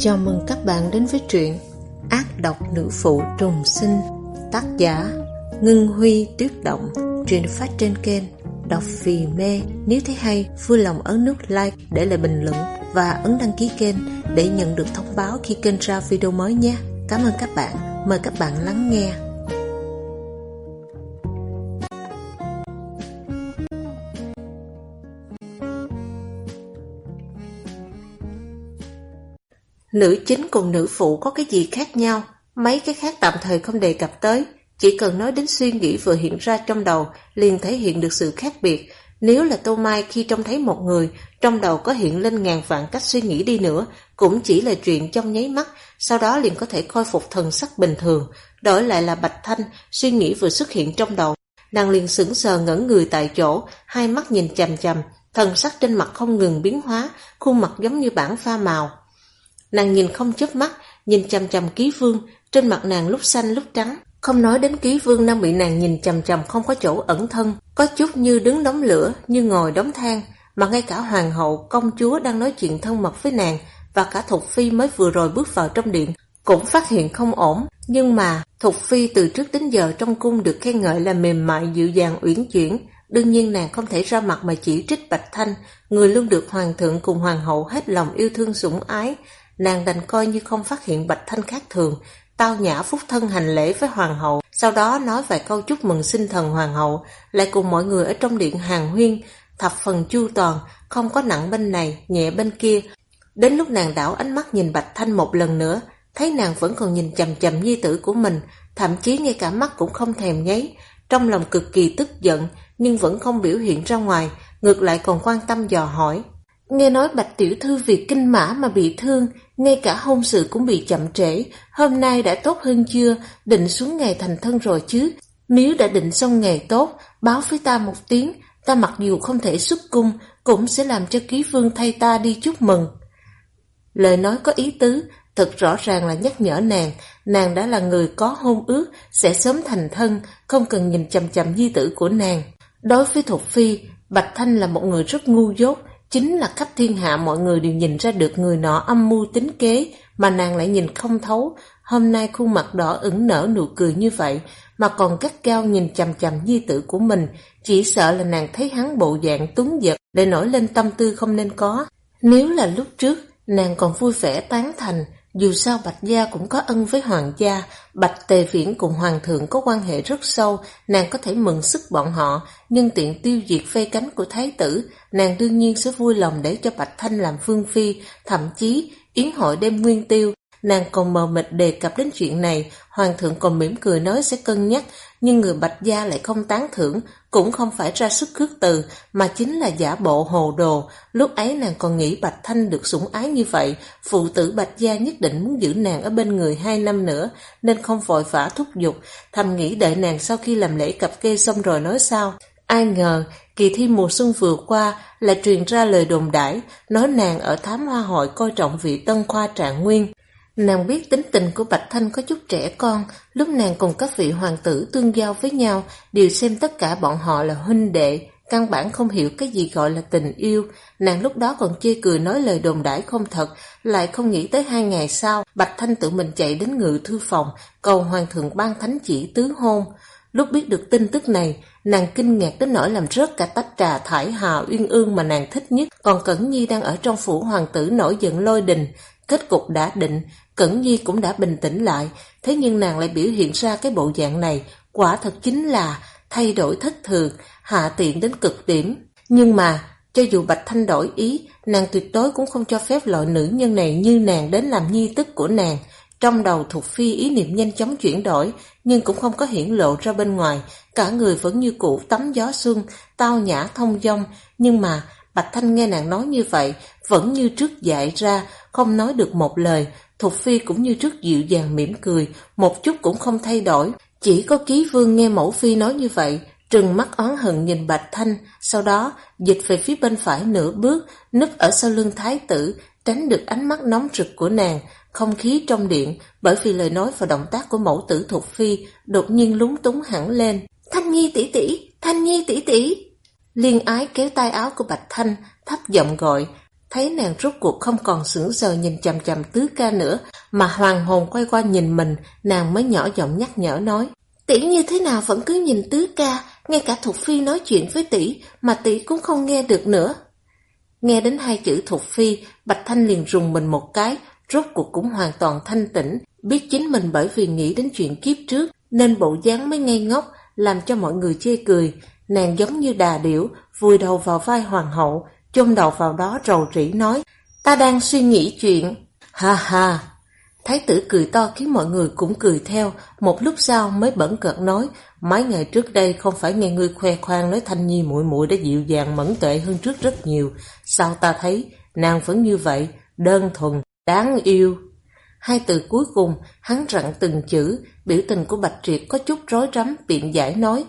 Chào mừng các bạn đến với truyện Ác độc nữ phụ trùng sinh, tác giả Ngân Huy Tuyết Động. Truyện phát trên kênh Đọc Vì Mê. Nếu thấy hay, vui lòng ấn nút like để lại bình luận và ấn đăng ký kênh để nhận được thông báo khi kênh ra video mới nhé. Cảm ơn các bạn. Mời các bạn lắng nghe. Nữ chính cùng nữ phụ có cái gì khác nhau? Mấy cái khác tạm thời không đề cập tới, chỉ cần nói đến suy nghĩ vừa hiện ra trong đầu liền thể hiện được sự khác biệt. Nếu là Tô Mai khi trông thấy một người, trong đầu có hiện lên ngàn vạn cách suy nghĩ đi nữa, cũng chỉ là chuyện trong nháy mắt, sau đó liền có thể khôi phục thần sắc bình thường. Đổi lại là Bạch Thanh, suy nghĩ vừa xuất hiện trong đầu, nàng liền sững sờ ngẩn người tại chỗ, hai mắt nhìn chằm chằm, thần sắc trên mặt không ngừng biến hóa, khuôn mặt giống như bảng pha màu. Nàng nhìn không chớp mắt, nhìn chằm chằm Ký Vương, trên mặt nàng lúc xanh lúc trắng. Không nói đến Ký Vương đang bị nàng nhìn chằm chằm không có chỗ ẩn thân, có chút như đứng đống lửa, như ngồi đống than, mà ngay cả hoàng hậu, công chúa đang nói chuyện thân mật với nàng và cả Thục Phi mới vừa rồi bước vào trong điện cũng phát hiện không ổn. Nhưng mà Thục Phi từ trước đến giờ trong cung được khen ngợi là mềm mại dịu dàng uyển chuyển, đương nhiên nàng không thể ra mặt mà chỉ trích Bạch Thanh, người luôn được hoàng thượng cùng hoàng hậu hết lòng yêu thương sủng ái. Nàng đành coi như không phát hiện Bạch Thanh khác thường, tao nhã phúc thân hành lễ với hoàng hậu, sau đó nói vài câu chúc mừng sinh thần hoàng hậu, lại cùng mọi người ở trong điện hàn huyên, thập phần chu toàn, không có nặng bên này, nhẹ bên kia. Đến lúc nàng đảo ánh mắt nhìn Bạch Thanh một lần nữa, thấy nàng vẫn còn nhìn chằm chằm nhi tử của mình, thậm chí ngay cả mắt cũng không thèm nháy, trong lòng cực kỳ tức giận, nhưng vẫn không biểu hiện ra ngoài, ngược lại còn quan tâm dò hỏi. Nghe nói Bạch tiểu thư vì kinh mã mà bị thương, ngay cả hôn sự cũng bị chậm trễ, hôm nay đã tốt hơn chưa, định xuống ngày thành thân rồi chứ? Nếu đã định xong ngày tốt, báo với ta một tiếng, ta mặc dù không thể xuất cung, cũng sẽ làm cho Ký Vương thay ta đi chúc mừng. Lời nói có ý tứ, thật rõ ràng là nhắc nhở nàng đã là người có hôn ước, sẽ sớm thành thân, không cần nhìn chằm chằm nhi tử của nàng. Đối với Thục Phi, Bạch Thanh là một người rất ngu dốt, chính là khắp thiên hạ mọi người đều nhìn ra được người nọ âm mưu tính kế, mà nàng lại nhìn không thấu. Hôm nay khuôn mặt đỏ ửng nở nụ cười như vậy, mà còn gắt gao nhìn chằm chằm nhi tử của mình, chỉ sợ là nàng thấy hắn bộ dạng túng giật để nổi lên tâm tư không nên có. Nếu là lúc trước, nàng còn vui vẻ tán thành, dù sao Bạch gia cũng có ân với hoàng gia, Bạch Tề Viễn cùng hoàng thượng có quan hệ rất sâu, nàng có thể mừng sức bọn họ, nhưng tiện tiêu diệt vây cánh của thái tử, nàng đương nhiên sẽ vui lòng để cho Bạch Thanh làm vương phi. Thậm chí yến hội đêm nguyên tiêu, nàng còn mờ mịt đề cập đến chuyện này, hoàng thượng còn mỉm cười nói sẽ cân nhắc, nhưng người Bạch gia lại không tán thưởng, cũng không phải ra sức khước từ, mà chính là giả bộ hồ đồ. Lúc ấy nàng còn nghĩ Bạch Thanh được sủng ái như vậy, phụ tử Bạch gia nhất định muốn giữ nàng ở bên người 2 năm nữa, nên không vội vã thúc giục, thầm nghĩ đợi nàng sau khi làm lễ cặp kê xong rồi nói sao. Ai ngờ, kỳ thi mùa xuân vừa qua lại truyền ra lời đồn đãi, nói nàng ở Thám Hoa Hội coi trọng vị tân khoa trạng nguyên. Nàng biết tính tình của Bạch Thanh có chút trẻ con, lúc nàng cùng các vị hoàng tử tương giao với nhau, đều xem tất cả bọn họ là huynh đệ, căn bản không hiểu cái gì gọi là tình yêu. Nàng lúc đó còn chê cười nói lời đồn đãi không thật, lại không nghĩ tới 2 ngày sau, Bạch Thanh tự mình chạy đến Ngự thư phòng, cầu hoàng thượng ban thánh chỉ tứ hôn. Lúc biết được tin tức này, nàng kinh ngạc đến nỗi làm rớt cả tách trà thải hà uyên ương mà nàng thích nhất, còn Cẩn Nhi đang ở trong phủ hoàng tử nổi giận lôi đình. Kết cục đã định, Cẩn Nhi cũng đã bình tĩnh lại, thế nhưng nàng lại biểu hiện ra cái bộ dạng này, quả thật chính là thay đổi thất thường, hạ tiện đến cực điểm. Nhưng mà, cho dù Bạch Thanh đổi ý, nàng tuyệt đối cũng không cho phép loại nữ nhân này như nàng đến làm nhi tức của nàng. Trong đầu Thục Phi ý niệm nhanh chóng chuyển đổi, nhưng cũng không có hiển lộ ra bên ngoài, cả người vẫn như cũ tắm gió xuân, tao nhã thông dong. Nhưng mà Bạch Thanh nghe nàng nói như vậy, vẫn như trước dại ra, không nói được một lời. Thục Phi cũng như trước dịu dàng mỉm cười, một chút cũng không thay đổi. Chỉ có Ký Vương nghe mẫu phi nói như vậy, trừng mắt oán hận nhìn Bạch Thanh, sau đó dịch về phía bên phải nửa bước, núp ở sau lưng thái tử, tránh được ánh mắt nóng rực của nàng. Không khí trong điện, bởi vì lời nói và động tác của mẫu tử Thục Phi, đột nhiên lúng túng hẳn lên. Thanh Nhi tỷ tỷ, Thanh Nhi tỷ tỷ. Liên Ái kéo tay áo của Bạch Thanh, thấp giọng gọi. Thấy nàng rốt cuộc không còn sững sờ nhìn chằm chằm Tứ Ca nữa, mà hoàn hồn quay qua nhìn mình, nàng mới nhỏ giọng nhắc nhở nói: tỷ như thế nào vẫn cứ nhìn Tứ Ca, ngay cả Thục Phi nói chuyện với tỷ mà tỷ cũng không nghe được nữa. Nghe đến hai chữ Thục Phi, Bạch Thanh liền rùng mình một cái, rốt cuộc cũng hoàn toàn thanh tỉnh, biết chính mình bởi vì nghĩ đến chuyện kiếp trước nên bộ dáng mới ngây ngốc, làm cho mọi người chê cười. Nàng giống như đà điểu, vùi đầu vào vai hoàng hậu, chôn đầu vào đó rầu rĩ nói: ta đang suy nghĩ chuyện. Ha ha. Thái tử cười to khiến mọi người cũng cười theo, một lúc sau mới bẩn cợt nói: mấy ngày trước đây không phải nghe ngươi khoe khoang nói Thanh Nhi muội muội đã dịu dàng mẫn tuệ hơn trước rất nhiều, sao ta thấy nàng vẫn như vậy, đơn thuần, đáng yêu. Hai từ cuối cùng hắn rặn từng chữ, biểu tình của Bạch Triệt có chút rối rắm, biện giải nói: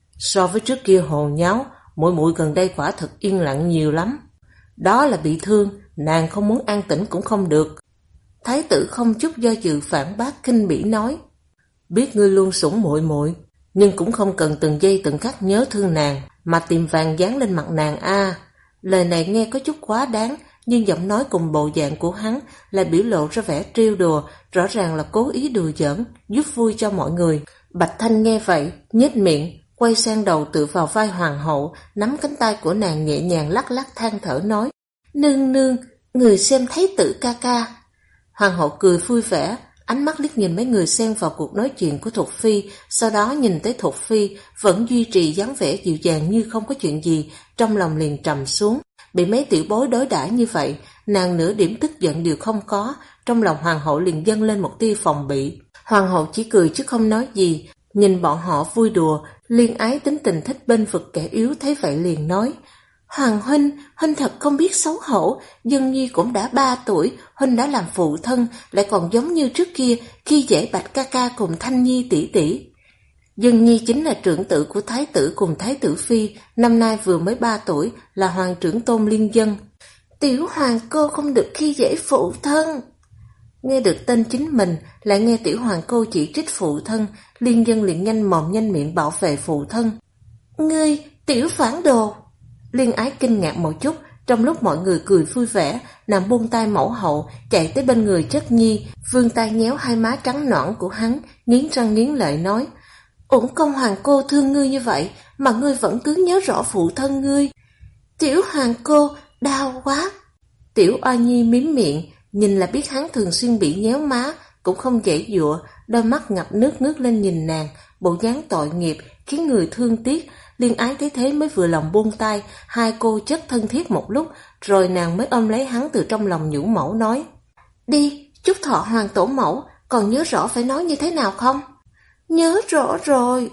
so với trước kia hồ nháo, muội muội gần đây quả thật yên lặng nhiều lắm. Đó là bị thương, nàng không muốn an tĩnh cũng không được. Thái tử không chút do dự phản bác khinh bỉ nói: biết ngươi luôn sủng muội muội, nhưng cũng không cần từng giây từng khắc nhớ thương nàng mà tìm vàng dán lên mặt nàng a. Lời này nghe có chút quá đáng, nhưng giọng nói cùng bộ dạng của hắn lại biểu lộ ra vẻ trêu đùa, rõ ràng là cố ý đùa giỡn, giúp vui cho mọi người. Bạch Thanh nghe vậy, nhếch miệng, quay sang đầu tựa vào vai hoàng hậu, nắm cánh tay của nàng nhẹ nhàng lắc lắc than thở nói: nương nương, người xem Thái tử ca ca. Hoàng hậu cười vui vẻ, ánh mắt liếc nhìn mấy người xen vào cuộc nói chuyện của Thục Phi, sau đó nhìn tới Thục Phi vẫn duy trì dáng vẻ dịu dàng như không có chuyện gì, trong lòng liền trầm xuống. Bị mấy tiểu bối đối đãi như vậy, nàng nửa điểm tức giận đều không có, trong lòng hoàng hậu liền dâng lên một tia phòng bị. Hoàng hậu chỉ cười chứ không nói gì, nhìn bọn họ vui đùa, liên ái tính tình thích bên vực kẻ yếu, thấy vậy liền nói: Hoàng huynh, huynh thật không biết xấu hổ, Dân Nhi cũng đã 3 tuổi, huynh đã làm phụ thân, lại còn giống như trước kia khi dễ Bạch ca ca cùng Thanh Nhi tỷ tỷ. Dân Nhi chính là trưởng tử của Thái tử cùng Thái tử Phi, năm nay vừa mới 3 tuổi, là hoàng trưởng tôn liên dân. Tiểu hoàng cô không được khi dễ phụ thân. Nghe được tên chính mình, lại nghe tiểu hoàng cô chỉ trích phụ thân, liên dân liền nhanh mồm nhanh miệng bảo vệ phụ thân. Ngươi, tiểu phản đồ! Liên ái kinh ngạc một chút, trong lúc mọi người cười vui vẻ, nàng buông tay mẫu hậu, chạy tới bên người Chất Nhi, vươn tay nhéo hai má trắng nõn của hắn, nghiến răng nghiến lợi nói: Uổng công hoàng cô thương ngươi như vậy, mà ngươi vẫn cứ nhớ rõ phụ thân ngươi. Tiểu hoàng cô, đau quá! Tiểu Oa Nhi mím miệng, nhìn là biết hắn thường xuyên bị nhéo má, cũng không giãy giụa, đôi mắt ngập nước ngước lên nhìn nàng, bộ dáng tội nghiệp khiến người thương tiếc. Liên ái thấy thế mới vừa lòng buông tay, hai cô chất thân thiết một lúc, rồi nàng mới ôm lấy hắn từ trong lòng nhũ mẫu nói: Đi, chúc thọ hoàng tổ mẫu, còn nhớ rõ phải nói như thế nào không? Nhớ rõ rồi.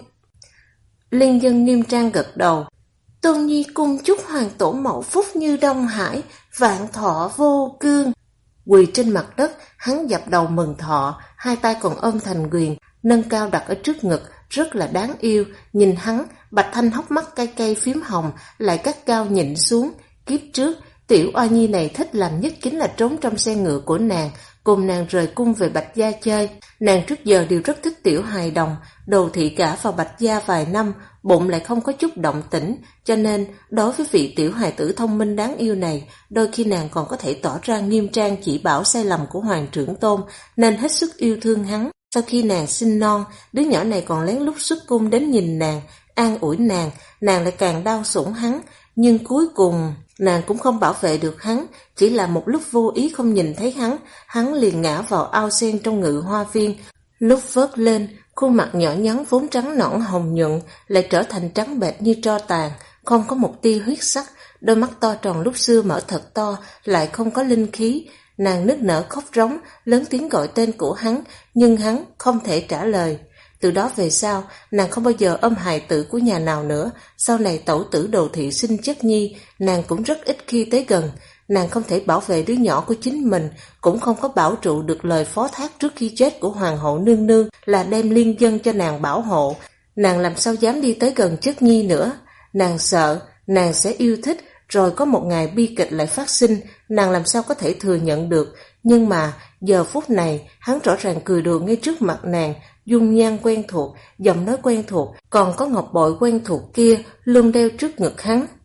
Liên dân nghiêm trang gật đầu. Tôn Nhi cung chúc hoàng tổ mẫu phúc như Đông Hải, vạn thọ vô cương. Quỳ trên mặt đất, hắn dập đầu mừng thọ, hai tay còn ôm thành quyền, nâng cao đặt ở trước ngực, rất là đáng yêu. Nhìn hắn, Bạch Thanh hốc mắt cay cay phím hồng, lại cắt cao nhịn xuống. Kiếp trước, tiểu Oa Nhi này thích làm nhất chính là trốn trong xe ngựa của nàng, cùng nàng rời cung về Bạch Gia chơi. Nàng trước giờ đều rất thích tiểu hài đồng, đồ thị cả vào Bạch Gia vài năm, bụng lại không có chút động tĩnh, cho nên đối với vị tiểu hài tử thông minh đáng yêu này, đôi khi nàng còn có thể tỏ ra nghiêm trang chỉ bảo sai lầm của hoàng trưởng tôn, nên hết sức yêu thương hắn. Sau khi nàng sinh non, đứa nhỏ này còn lén lút xuất cung đến nhìn nàng, an ủi nàng lại càng đau sủng hắn, nhưng cuối cùng nàng cũng không bảo vệ được hắn, chỉ là một lúc vô ý không nhìn thấy hắn liền ngã vào ao sen trong ngự hoa viên. Lúc vớt lên, khuôn mặt nhỏ nhắn vốn trắng nõn hồng nhuận lại trở thành trắng bệch như tro tàn, không có một tia huyết sắc, đôi mắt to tròn lúc xưa mở thật to, lại không có linh khí. Nàng nức nở khóc rống, lớn tiếng gọi tên của hắn, nhưng hắn không thể trả lời. Từ đó về sau, nàng không bao giờ ôm hài tử của nhà nào nữa. Sau này tẩu tử Đồ Thị sinh Chất Nhi, nàng cũng rất ít khi tới gần. Nàng không thể bảo vệ đứa nhỏ của chính mình, cũng không có bảo trụ được lời phó thác trước khi chết của hoàng hậu nương nương là đem liên dân cho nàng bảo hộ. Nàng làm sao dám đi tới gần Chất Nhi nữa. Nàng sợ, nàng sẽ yêu thích, rồi có một ngày bi kịch lại phát sinh, nàng làm sao có thể thừa nhận được. Nhưng mà giờ phút này, hắn rõ ràng cười đùa ngay trước mặt nàng, dung nhan quen thuộc, giọng nói quen thuộc, còn có ngọc bội quen thuộc kia luôn đeo trước ngực hắn,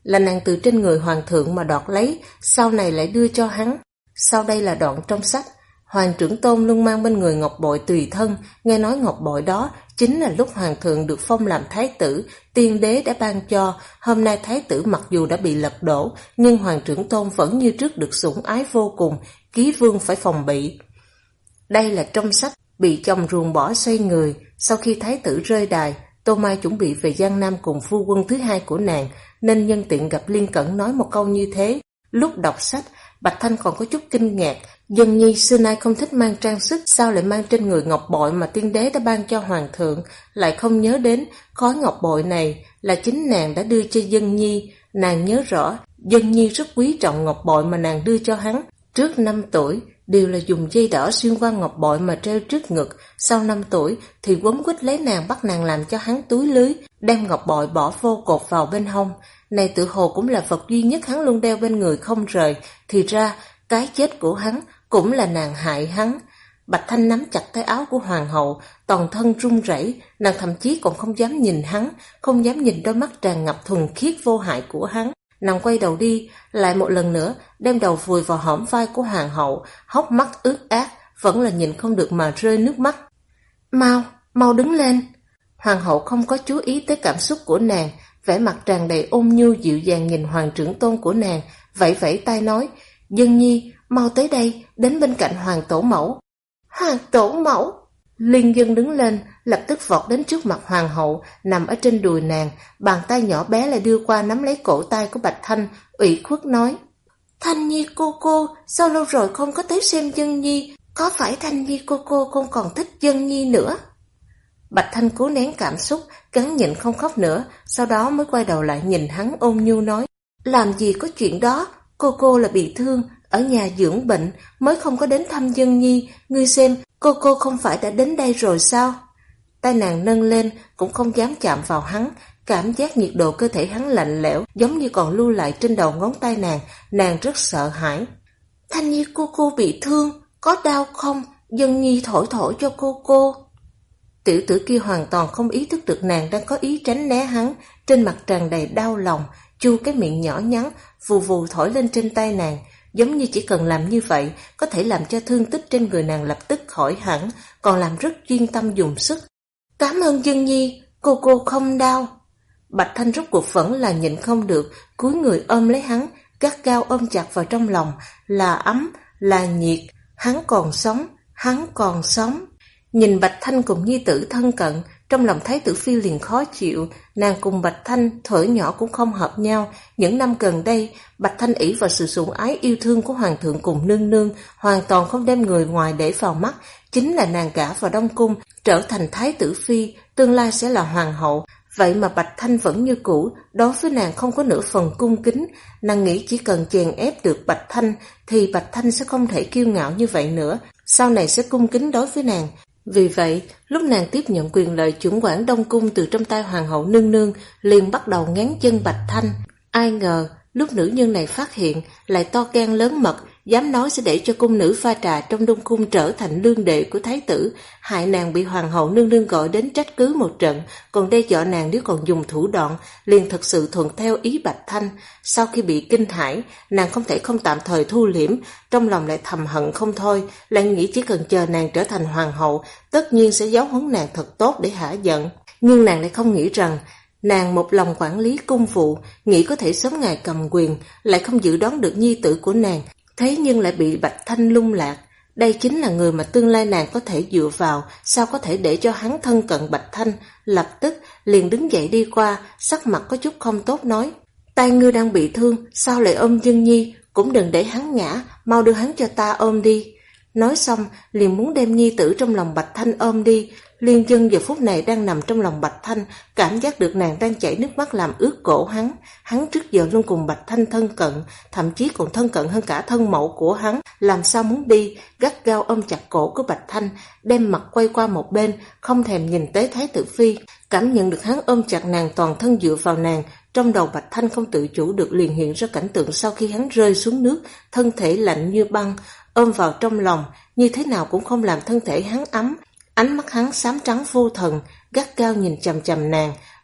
là nàng từ trên người hoàng thượng mà đoạt lấy, sau này lại đưa cho hắn. Sau đây là đoạn trong sách. Hoàng trưởng tôn luôn mang bên người ngọc bội tùy thân, nghe nói ngọc bội đó chính là lúc hoàng thượng được phong làm thái tử, tiên đế đã ban cho. Hôm nay thái tử mặc dù đã bị lật đổ, nhưng hoàng trưởng tôn vẫn như trước được sủng ái vô cùng, ký vương phải phòng bị. Đây là trong sách. Bị chồng ruồng bỏ xoay người. Sau khi thái tử rơi đài, Tô Mai chuẩn bị về Giang Nam cùng phu quân thứ hai của nàng, nên nhân tiện gặp Liên Cẩn nói một câu như thế. Lúc đọc sách, Bạch Thanh còn có chút kinh ngạc. Dân nhi xưa nay không thích mang trang sức, sao lại mang trên người ngọc bội mà tiên đế đã ban cho hoàng thượng, lại không nhớ đến khối ngọc bội này là chính nàng đã đưa cho Dân nhi. Nàng nhớ rõ, Dân nhi rất quý trọng ngọc bội mà nàng đưa cho hắn. Trước 5 tuổi, đều là dùng dây đỏ xuyên qua ngọc bội mà treo trước ngực. Sau 5 tuổi thì quấn quýt lấy nàng, bắt nàng làm cho hắn túi lưới, đem ngọc bội bỏ vô cột vào bên hông. Này tự hồ cũng là vật duy nhất hắn luôn đeo bên người không rời. Thì ra cái chết của hắn cũng là nàng hại hắn. Bạch Thanh nắm chặt tay áo của hoàng hậu, toàn thân run rẩy, nàng thậm chí còn không dám nhìn hắn, không dám nhìn đôi mắt tràn ngập thuần khiết vô hại của hắn. Nàng quay đầu đi, lại một lần nữa đem đầu vùi vào hõm vai của hoàng hậu, hốc mắt ướt át, vẫn là nhìn không được mà rơi nước mắt. Mau đứng lên. Hoàng hậu không có chú ý tới cảm xúc của nàng, vẻ mặt tràn đầy ôn nhu dịu dàng nhìn hoàng trưởng tôn của nàng, vẫy vẫy tay nói, Dân nhi, mau tới đây, đến bên cạnh hoàng tổ mẫu. Hoàng tổ mẫu! Liên Dân đứng lên, lập tức vọt đến trước mặt hoàng hậu, nằm ở trên đùi nàng, bàn tay nhỏ bé lại đưa qua nắm lấy cổ tay của Bạch Thanh, ủy khuất nói, Thanh Nhi cô, sao lâu rồi không có tới xem Dân nhi, có phải Thanh Nhi cô không còn thích Dân nhi nữa? Bạch Thanh cố nén cảm xúc, cắn nhịn không khóc nữa, sau đó mới quay đầu lại nhìn hắn ôn nhu nói, làm gì có chuyện đó, cô là bị thương, ở nhà dưỡng bệnh, mới không có đến thăm Dân nhi, ngươi xem, cô không phải đã đến đây rồi sao? Tay nàng nâng lên, cũng không dám chạm vào hắn, cảm giác nhiệt độ cơ thể hắn lạnh lẽo, giống như còn lưu lại trên đầu ngón tay nàng rất sợ hãi. Thanh Nhi cô bị thương, có đau không? Dân nhi thổi cho cô. Tiểu tử kia hoàn toàn không ý thức được nàng đang có ý tránh né hắn, trên mặt tràn đầy đau lòng, chu cái miệng nhỏ nhắn, vù vù thổi lên trên tay nàng, giống như chỉ cần làm như vậy có thể làm cho thương tích trên người nàng lập tức khỏi hẳn, còn làm rất chuyên tâm dùng sức. Cảm ơn Dân nhi, cô không đau. Bạch Thanh rốt cuộc vẫn là nhịn không được, cúi người ôm lấy hắn, gắt gao ôm chặt vào trong lòng, là ấm, là nhiệt, hắn còn sống. Nhìn Bạch Thanh cùng nhi tử thân cận, trong lòng Thái tử Phi liền khó chịu, nàng cùng Bạch Thanh thuở nhỏ cũng không hợp nhau. Những năm gần đây, Bạch Thanh ỷ vào sự sủng ái yêu thương của hoàng thượng cùng nương nương, hoàn toàn không đem người ngoài để vào mắt. Chính là nàng gả vào Đông Cung, trở thành Thái tử Phi, tương lai sẽ là hoàng hậu. Vậy mà Bạch Thanh vẫn như cũ, đối với nàng không có nửa phần cung kính. Nàng nghĩ chỉ cần chèn ép được Bạch Thanh, thì Bạch Thanh sẽ không thể kiêu ngạo như vậy nữa, sau này sẽ cung kính đối với nàng. Vì vậy, lúc nàng tiếp nhận quyền lợi chưởng quản Đông Cung từ trong tay hoàng hậu nương nương, liền bắt đầu ngán chân Bạch Thanh. Ai ngờ, lúc nữ nhân này phát hiện, lại to gan lớn mật, dám nói sẽ để cho cung nữ pha trà trong Đông Cung trở thành lương đệ của thái tử, hại nàng bị hoàng hậu nương nương gọi đến trách cứ một trận, còn đe dọa nàng nếu còn dùng thủ đoạn, liền thật sự thuận theo ý Bạch Thanh. Sau khi bị kinh hãi, nàng không thể không tạm thời thu liễm, trong lòng lại thầm hận không thôi, lại nghĩ chỉ cần chờ nàng trở thành hoàng hậu, tất nhiên sẽ giáo huấn nàng thật tốt để hả giận. Nhưng nàng lại không nghĩ rằng, nàng một lòng quản lý cung vụ, nghĩ có thể sớm ngày cầm quyền, lại không dự đoán được nhi tử của nàng, thế nhưng lại bị Bạch Thanh lung lạc. Đây chính là người mà tương lai nàng có thể dựa vào, sao có thể để cho hắn thân cận Bạch Thanh. Lập tức liền đứng dậy đi qua, sắc mặt có chút không tốt nói, tay ngươi đang bị thương, sao lại ôm Dân nhi, cũng đừng để hắn ngã, mau đưa hắn cho ta ôm đi. Nói xong liền muốn đem nhi tử trong lòng Bạch Thanh ôm đi. Liên Dân giờ phút này đang nằm trong lòng Bạch Thanh, cảm giác được nàng đang chảy nước mắt làm ướt cổ hắn. Hắn trước giờ luôn cùng Bạch Thanh thân cận, thậm chí còn thân cận hơn cả thân mẫu của hắn, làm sao muốn đi, gắt gao ôm chặt cổ của Bạch Thanh, đem mặt quay qua một bên, không thèm nhìn tới Thái tử Phi. Cảm nhận được hắn ôm chặt nàng, toàn thân dựa vào nàng, trong đầu Bạch Thanh không tự chủ được liền hiện ra cảnh tượng sau khi hắn rơi xuống nước, thân thể lạnh như băng, ôm vào trong lòng, như thế nào cũng không làm thân thể hắn ấm. Ánh mắt hắn xám trắng vô thần, gắt gao nhìn chằm chằm nàng,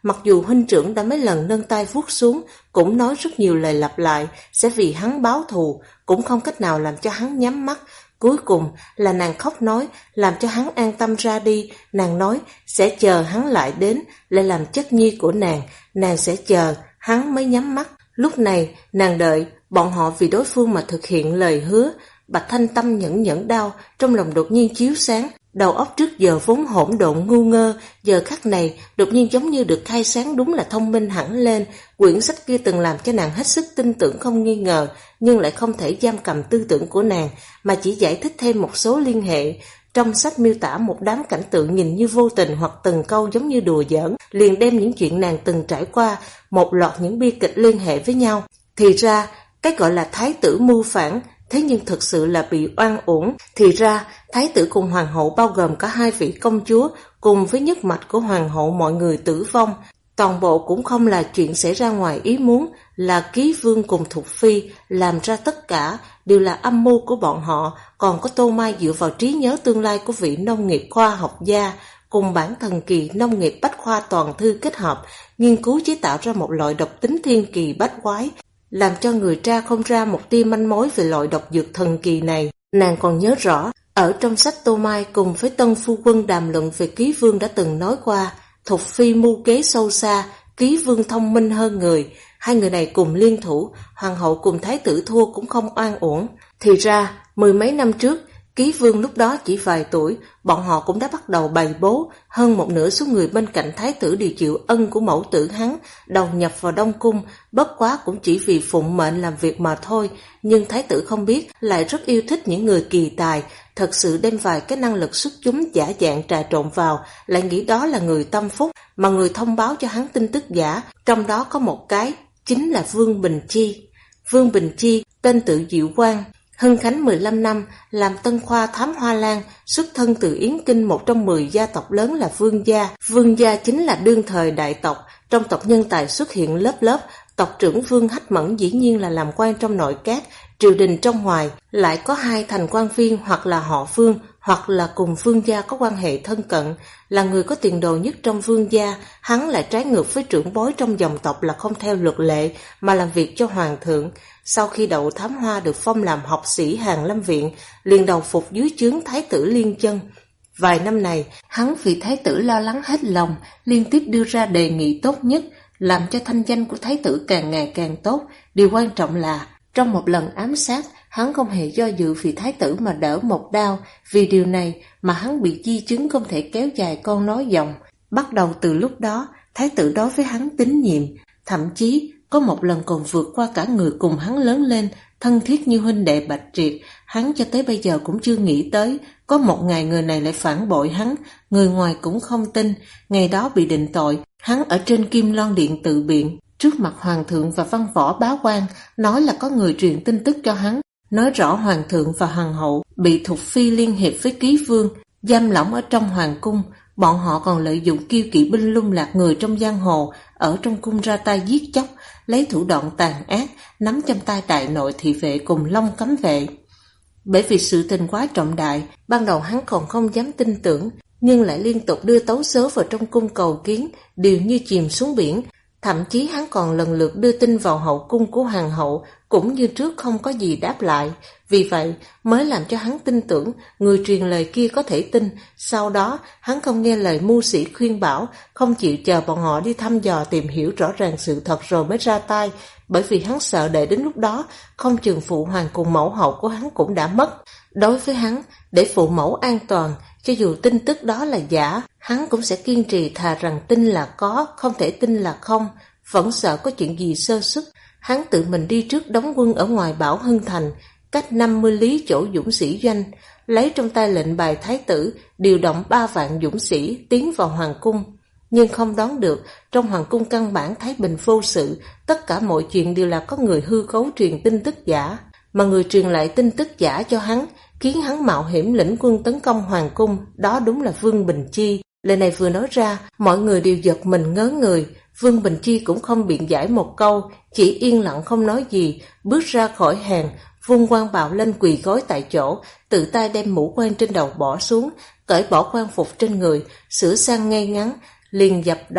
Mặc dù huynh trưởng đã mấy lần nâng tay vuốt xuống, cũng nói rất nhiều lời lặp lại, sẽ vì hắn báo thù, cũng không cách nào làm cho hắn nhắm mắt. Cuối cùng là nàng khóc nói, làm cho hắn an tâm ra đi. Nàng nói sẽ chờ hắn lại đến, lại làm chất nhi của nàng sẽ chờ, hắn mới nhắm mắt. Lúc này nàng đợi, bọn họ vì đối phương mà thực hiện lời hứa. Bạch Thanh Tâm nhẫn đau, trong lòng đột nhiên chiếu sáng. Đầu óc trước giờ vốn hỗn độn ngu ngơ, giờ khắc này đột nhiên giống như được khai sáng, đúng là thông minh hẳn lên. Quyển sách kia từng làm cho nàng hết sức tin tưởng không nghi ngờ, nhưng lại không thể giam cầm tư tưởng của nàng, mà chỉ giải thích thêm một số liên hệ. Trong sách miêu tả một đám cảnh tượng nhìn như vô tình, hoặc từng câu giống như đùa giỡn, liền đem những chuyện nàng từng trải qua, một loạt những bi kịch liên hệ với nhau. Thì ra, cái gọi là thái tử mưu phản, thế nhưng thực sự là bị oan uổng. Thì ra, thái tử cùng hoàng hậu bao gồm cả hai vị công chúa, cùng với nhất mạch của hoàng hậu mọi người tử vong. Toàn bộ cũng không là chuyện xảy ra ngoài ý muốn, là Ký Vương cùng Thục Phi làm ra tất cả, đều là âm mưu của bọn họ. Còn có Tô Mai dựa vào trí nhớ tương lai của vị nông nghiệp khoa học gia, cùng bản thần kỳ nông nghiệp bách khoa toàn thư kết hợp, nghiên cứu chế tạo ra một loại độc tính thiên kỳ bách quái, làm cho người tra không ra một tia manh mối về loại độc dược thần kỳ này. Nàng còn nhớ rõ, ở trong sách Tô Mai cùng với Tân Phu Quân đàm luận về Ký Vương đã từng nói qua, Thục Phi mưu kế sâu xa, Ký Vương thông minh hơn người. Hai người này cùng liên thủ, hoàng hậu cùng thái tử thua cũng không oan uổng. Thì ra, mười mấy năm trước, Ký Vương lúc đó chỉ vài tuổi, bọn họ cũng đã bắt đầu bày bố. Hơn một nửa số người bên cạnh thái tử đều chịu ân của mẫu tử hắn, đầu nhập vào Đông Cung, bất quá cũng chỉ vì phụng mệnh làm việc mà thôi. Nhưng thái tử không biết, lại rất yêu thích những người kỳ tài, thật sự đem vài cái năng lực xuất chúng giả dạng trà trộn vào, lại nghĩ đó là người tâm phúc, mà người thông báo cho hắn tin tức giả, trong đó có một cái, chính là Vương Bình Chi. Vương Bình Chi, tên tự Diệu Quang, hưng khánh 15 năm, làm Tân Khoa Thám Hoa Lan, xuất thân từ Yến Kinh, một trong 10 gia tộc lớn là Vương gia. Vương gia chính là đương thời đại tộc, trong tộc nhân tài xuất hiện lớp lớp. Tộc trưởng Vương Hách Mẫn dĩ nhiên là làm quan trong nội các, triều đình trong ngoài, lại có hai thành quan viên, hoặc là họ Vương, hoặc là cùng Vương gia có quan hệ thân cận, là người có tiền đồ nhất trong Vương gia. Hắn lại trái ngược với trưởng bối trong dòng tộc, là không theo luật lệ mà làm việc cho hoàng thượng. Sau khi đậu thám hoa được phong làm học sĩ Hàn Lâm Viện, liền đầu phục dưới trướng thái tử Liên Chân. Vài năm này, hắn vì thái tử lo lắng hết lòng, liên tiếp đưa ra đề nghị tốt nhất, làm cho thanh danh của thái tử càng ngày càng tốt. Điều quan trọng là, trong một lần ám sát, hắn không hề do dự vì thái tử mà đỡ một đao. Vì điều này mà hắn bị di chứng không thể kéo dài con nối dòng. Bắt đầu từ lúc đó, thái tử đối với hắn tín nhiệm, thậm chí có một lần còn vượt qua cả người cùng hắn lớn lên, thân thiết như huynh đệ Bạch Triệt. Hắn cho tới bây giờ cũng chưa nghĩ tới, có một ngày người này lại phản bội hắn. Người ngoài cũng không tin. Ngày đó bị định tội, hắn ở trên Kim Loan Điện tự biện, trước mặt hoàng thượng và văn võ bá quan, nói là có người truyền tin tức cho hắn, nói rõ hoàng thượng và hoàng hậu bị Thục Phi liên hiệp với Ký Vương, giam lỏng ở trong hoàng cung. Bọn họ còn lợi dụng kiêu kỵ binh lung lạc người trong giang hồ, ở trong cung ra tay giết chóc, lấy thủ đoạn tàn ác, nắm trong tay đại nội thị vệ cùng Long Cấm vệ. Bởi vì sự tình quá trọng đại, ban đầu hắn còn không dám tin tưởng, nhưng lại liên tục đưa tấu sớ vào trong cung cầu kiến, đều như chìm xuống biển. Thậm chí hắn còn lần lượt đưa tin vào hậu cung của hoàng hậu, cũng như trước không có gì đáp lại. Vì vậy mới làm cho hắn tin tưởng người truyền lời kia có thể tin. Sau đó hắn không nghe lời mưu sĩ khuyên bảo, không chịu chờ bọn họ đi thăm dò tìm hiểu rõ ràng sự thật rồi mới ra tay, bởi vì hắn sợ đợi đến lúc đó không chừng phụ hoàng cùng mẫu hậu của hắn cũng đã mất. Đối với hắn, để phụ mẫu an toàn, cho dù tin tức đó là giả, hắn cũng sẽ kiên trì, thà rằng tin là có, không thể tin là không. Vẫn sợ có chuyện gì sơ suất, hắn tự mình đi trước đóng quân ở ngoài Bảo Hưng Thành, cách 50 lý chỗ dũng sĩ doanh, lấy trong tay lệnh bài thái tử, điều động 3 vạn dũng sĩ tiến vào hoàng cung. Nhưng không đoán được, trong hoàng cung căn bản thái bình vô sự, tất cả mọi chuyện đều là có người hư cấu truyền tin tức giả, mà người truyền lại tin tức giả cho hắn, khiến hắn mạo hiểm lĩnh quân tấn công hoàng cung, đó đúng là Vương Bình Chi. Lời này vừa nói ra, mọi người đều giật mình ngớ người. Vương Bình Chi cũng không biện giải một câu, chỉ yên lặng không nói gì, bước ra khỏi hàng, vung quan bào lên quỳ gối tại chỗ, tự tay đem mũ quan trên đầu bỏ xuống, cởi bỏ quan phục trên người, sửa sang ngay ngắn, liền dập đầu,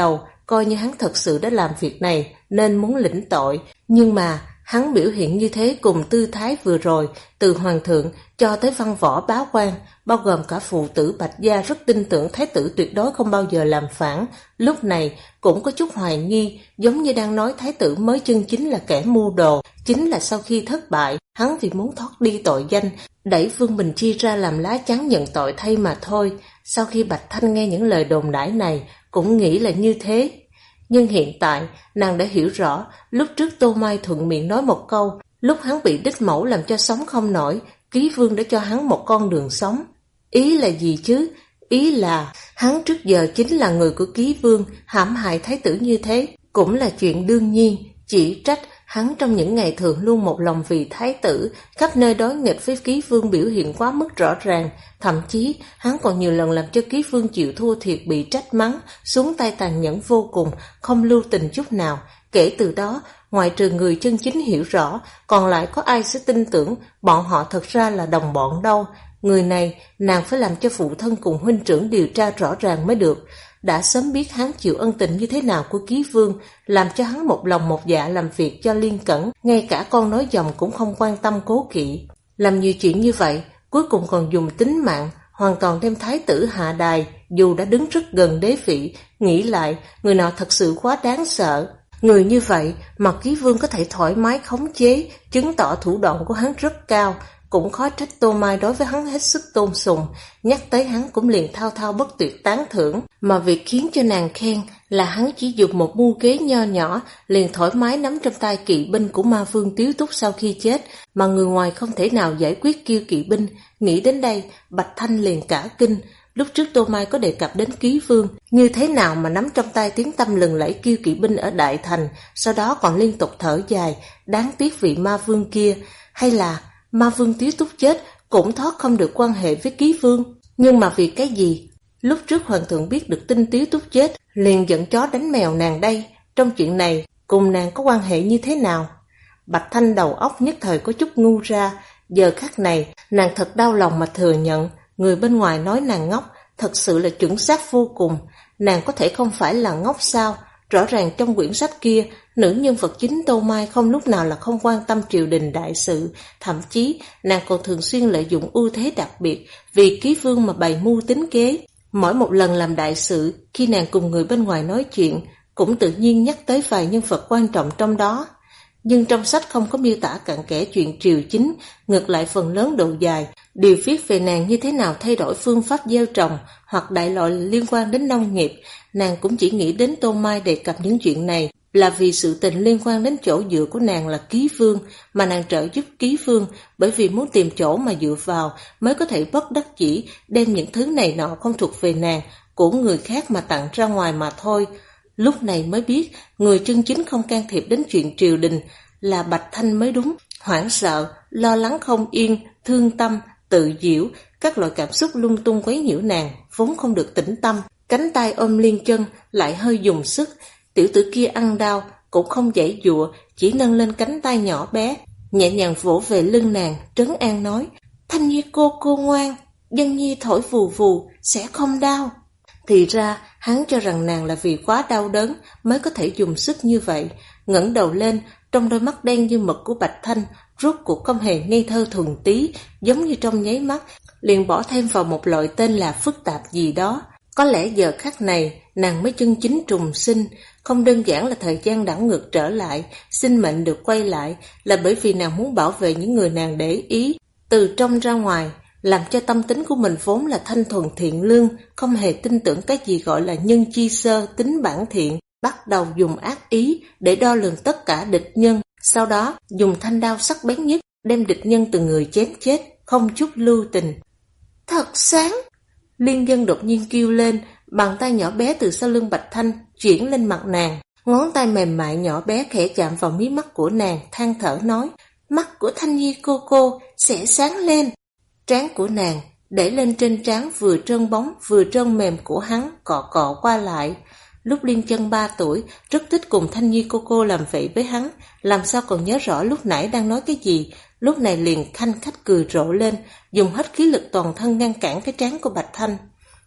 coi như hắn thật sự đã làm việc này nên muốn lĩnh tội. Nhưng mà hắn biểu hiện như thế cùng tư thái vừa rồi, từ hoàng thượng cho tới văn võ bá quan, bao gồm cả phụ tử Bạch gia rất tin tưởng thái tử tuyệt đối không bao giờ làm phản. Lúc này cũng có chút hoài nghi, giống như đang nói thái tử mới chân chính là kẻ mưu đồ. Chính là sau khi thất bại, hắn vì muốn thoát đi tội danh, đẩy Vương Bình Chi ra làm lá chắn nhận tội thay mà thôi. Sau khi Bạch Thanh nghe những lời đồn đãi này, cũng nghĩ là như thế. Nhưng hiện tại, nàng đã hiểu rõ, lúc trước Tô Mai thuận miệng nói một câu, lúc hắn bị đích mẫu làm cho sống không nổi, Ký Vương đã cho hắn một con đường sống. Ý là gì chứ? Ý là hắn trước giờ chính là người của Ký Vương, hãm hại thái tử như thế, cũng là chuyện đương nhiên. Chỉ trách hắn trong những ngày thường luôn một lòng vì thái tử, khắp nơi đối nghịch với Ký Vương biểu hiện quá mức rõ ràng. Thậm chí hắn còn nhiều lần làm cho Ký Vương chịu thua thiệt, bị trách mắng, xuống tay tàn nhẫn vô cùng, không lưu tình chút nào. Kể từ đó, ngoại trừ người chân chính hiểu rõ, còn lại có ai sẽ tin tưởng bọn họ thật ra là đồng bọn đâu. Người này nàng phải làm cho phụ thân cùng huynh trưởng điều tra rõ ràng mới được. Đã sớm biết hắn chịu ân tình như thế nào của Ký Vương, làm cho hắn một lòng một dạ làm việc cho Liên Cẩn, ngay cả con nối dòng cũng không quan tâm cố kỵ. Làm nhiều chuyện như vậy, cuối cùng còn dùng tính mạng hoàn toàn đem thái tử hạ đài, dù đã đứng rất gần đế vị. Nghĩ lại, người nào thật sự quá đáng sợ. Người như vậy mà Ký Vương có thể thoải mái khống chế, chứng tỏ thủ đoạn của hắn rất cao. Cũng khó trách Tô Mai đối với hắn hết sức tôn sùng, nhắc tới hắn cũng liền thao thao bất tuyệt tán thưởng. Mà việc khiến cho nàng khen là hắn chỉ dùng một mưu kế nho nhỏ, liền thoải mái nắm trong tay kỵ binh của Ma Vương Tiếu Túc sau khi chết, mà người ngoài không thể nào giải quyết kêu kỵ binh. Nghĩ đến đây, Bạch Thanh liền cả kinh. Lúc trước Tô Mai có đề cập đến Ký Vương, như thế nào mà nắm trong tay tiếng tăm lừng lẫy kêu kỵ binh ở Đại Thành, sau đó còn liên tục thở dài, đáng tiếc vị Ma Vương kia. Hay là Ma Vương Tiếu Túc chết cũng thoát không được quan hệ với Ký Vương. Nhưng mà vì cái gì? Lúc trước hoàng thượng biết được tin Tiếu Túc chết, liền giận chó đánh mèo nàng đây. Trong chuyện này, cùng nàng có quan hệ như thế nào? Bạch Thanh đầu óc nhất thời có chút ngu ra. Giờ khắc này, nàng thật đau lòng mà thừa nhận, người bên ngoài nói nàng ngốc, thật sự là chuẩn xác vô cùng. Nàng có thể không phải là ngốc sao? Rõ ràng trong quyển sách kia, nữ nhân vật chính Tô Mai không lúc nào là không quan tâm triều đình đại sự, thậm chí nàng còn thường xuyên lợi dụng ưu thế đặc biệt vì Ký Vương mà bày mưu tính kế. Mỗi một lần làm đại sự, khi nàng cùng người bên ngoài nói chuyện, cũng tự nhiên nhắc tới vài nhân vật quan trọng trong đó. Nhưng trong sách không có miêu tả cặn kẽ chuyện triều chính, ngược lại phần lớn độ dài đều viết về nàng như thế nào thay đổi phương pháp gieo trồng hoặc đại loại liên quan đến nông nghiệp. Nàng cũng chỉ nghĩ đến Tô Mai đề cập những chuyện này là vì sự tình liên quan đến chỗ dựa của nàng là Ký Vương, mà nàng trợ giúp Ký Vương bởi vì muốn tìm chỗ mà dựa vào mới có thể bất đắc dĩ đem những thứ này nọ không thuộc về nàng của người khác mà tặng ra ngoài mà thôi. Lúc này mới biết người chân chính không can thiệp đến chuyện triều đình là Bạch Thanh mới đúng. Hoảng sợ, lo lắng không yên, thương tâm, tự giễu, các loại cảm xúc lung tung quấy nhiễu nàng, vốn không được tĩnh tâm. Cánh tay ôm Liên Chân lại hơi dùng sức, tiểu tử kia ăn đau cũng không giãy giụa, chỉ nâng lên cánh tay nhỏ bé, nhẹ nhàng vỗ về lưng nàng, trấn an nói: Thanh Nhi cô ngoan, Dân Nhi thổi vù vù sẽ không đau. Thì ra hắn cho rằng nàng là vì quá đau đớn mới có thể dùng sức như vậy. Ngẩng đầu lên, trong đôi mắt đen như mực của Bạch Thanh rốt cuộc không hề ngây thơ thuần tí, giống như trong nháy mắt liền bỏ thêm vào một loại tên là phức tạp gì đó. Có lẽ giờ khắc này nàng mới chân chính trùng sinh, không đơn giản là thời gian đảo ngược trở lại, sinh mệnh được quay lại, là bởi vì nàng muốn bảo vệ những người nàng để ý từ trong ra ngoài, làm cho tâm tính của mình vốn là thanh thuần thiện lương, không hề tin tưởng cái gì gọi là nhân chi sơ, tính bản thiện, bắt đầu dùng ác ý để đo lường tất cả địch nhân, sau đó dùng thanh đao sắc bén nhất đem địch nhân từng người chém chết, không chút lưu tình. Thật sáng! Liên Dân đột nhiên kêu lên, bàn tay nhỏ bé từ sau lưng Bạch Thanh chuyển lên mặt nàng, ngón tay mềm mại nhỏ bé khẽ chạm vào mí mắt của nàng, than thở nói: Mắt của Thanh Nhi cô sẽ sáng lên. Trán của nàng để lên trên trán vừa trơn bóng vừa trơn mềm của hắn, cọ cọ qua lại. Lúc Liên Chân 3 tuổi, rất thích cùng Thanh Nhi cô làm vậy với hắn, làm sao còn nhớ rõ lúc nãy đang nói cái gì. Lúc này liền khanh khách cười rộ lên, dùng hết khí lực toàn thân ngăn cản cái trán của Bạch Thanh.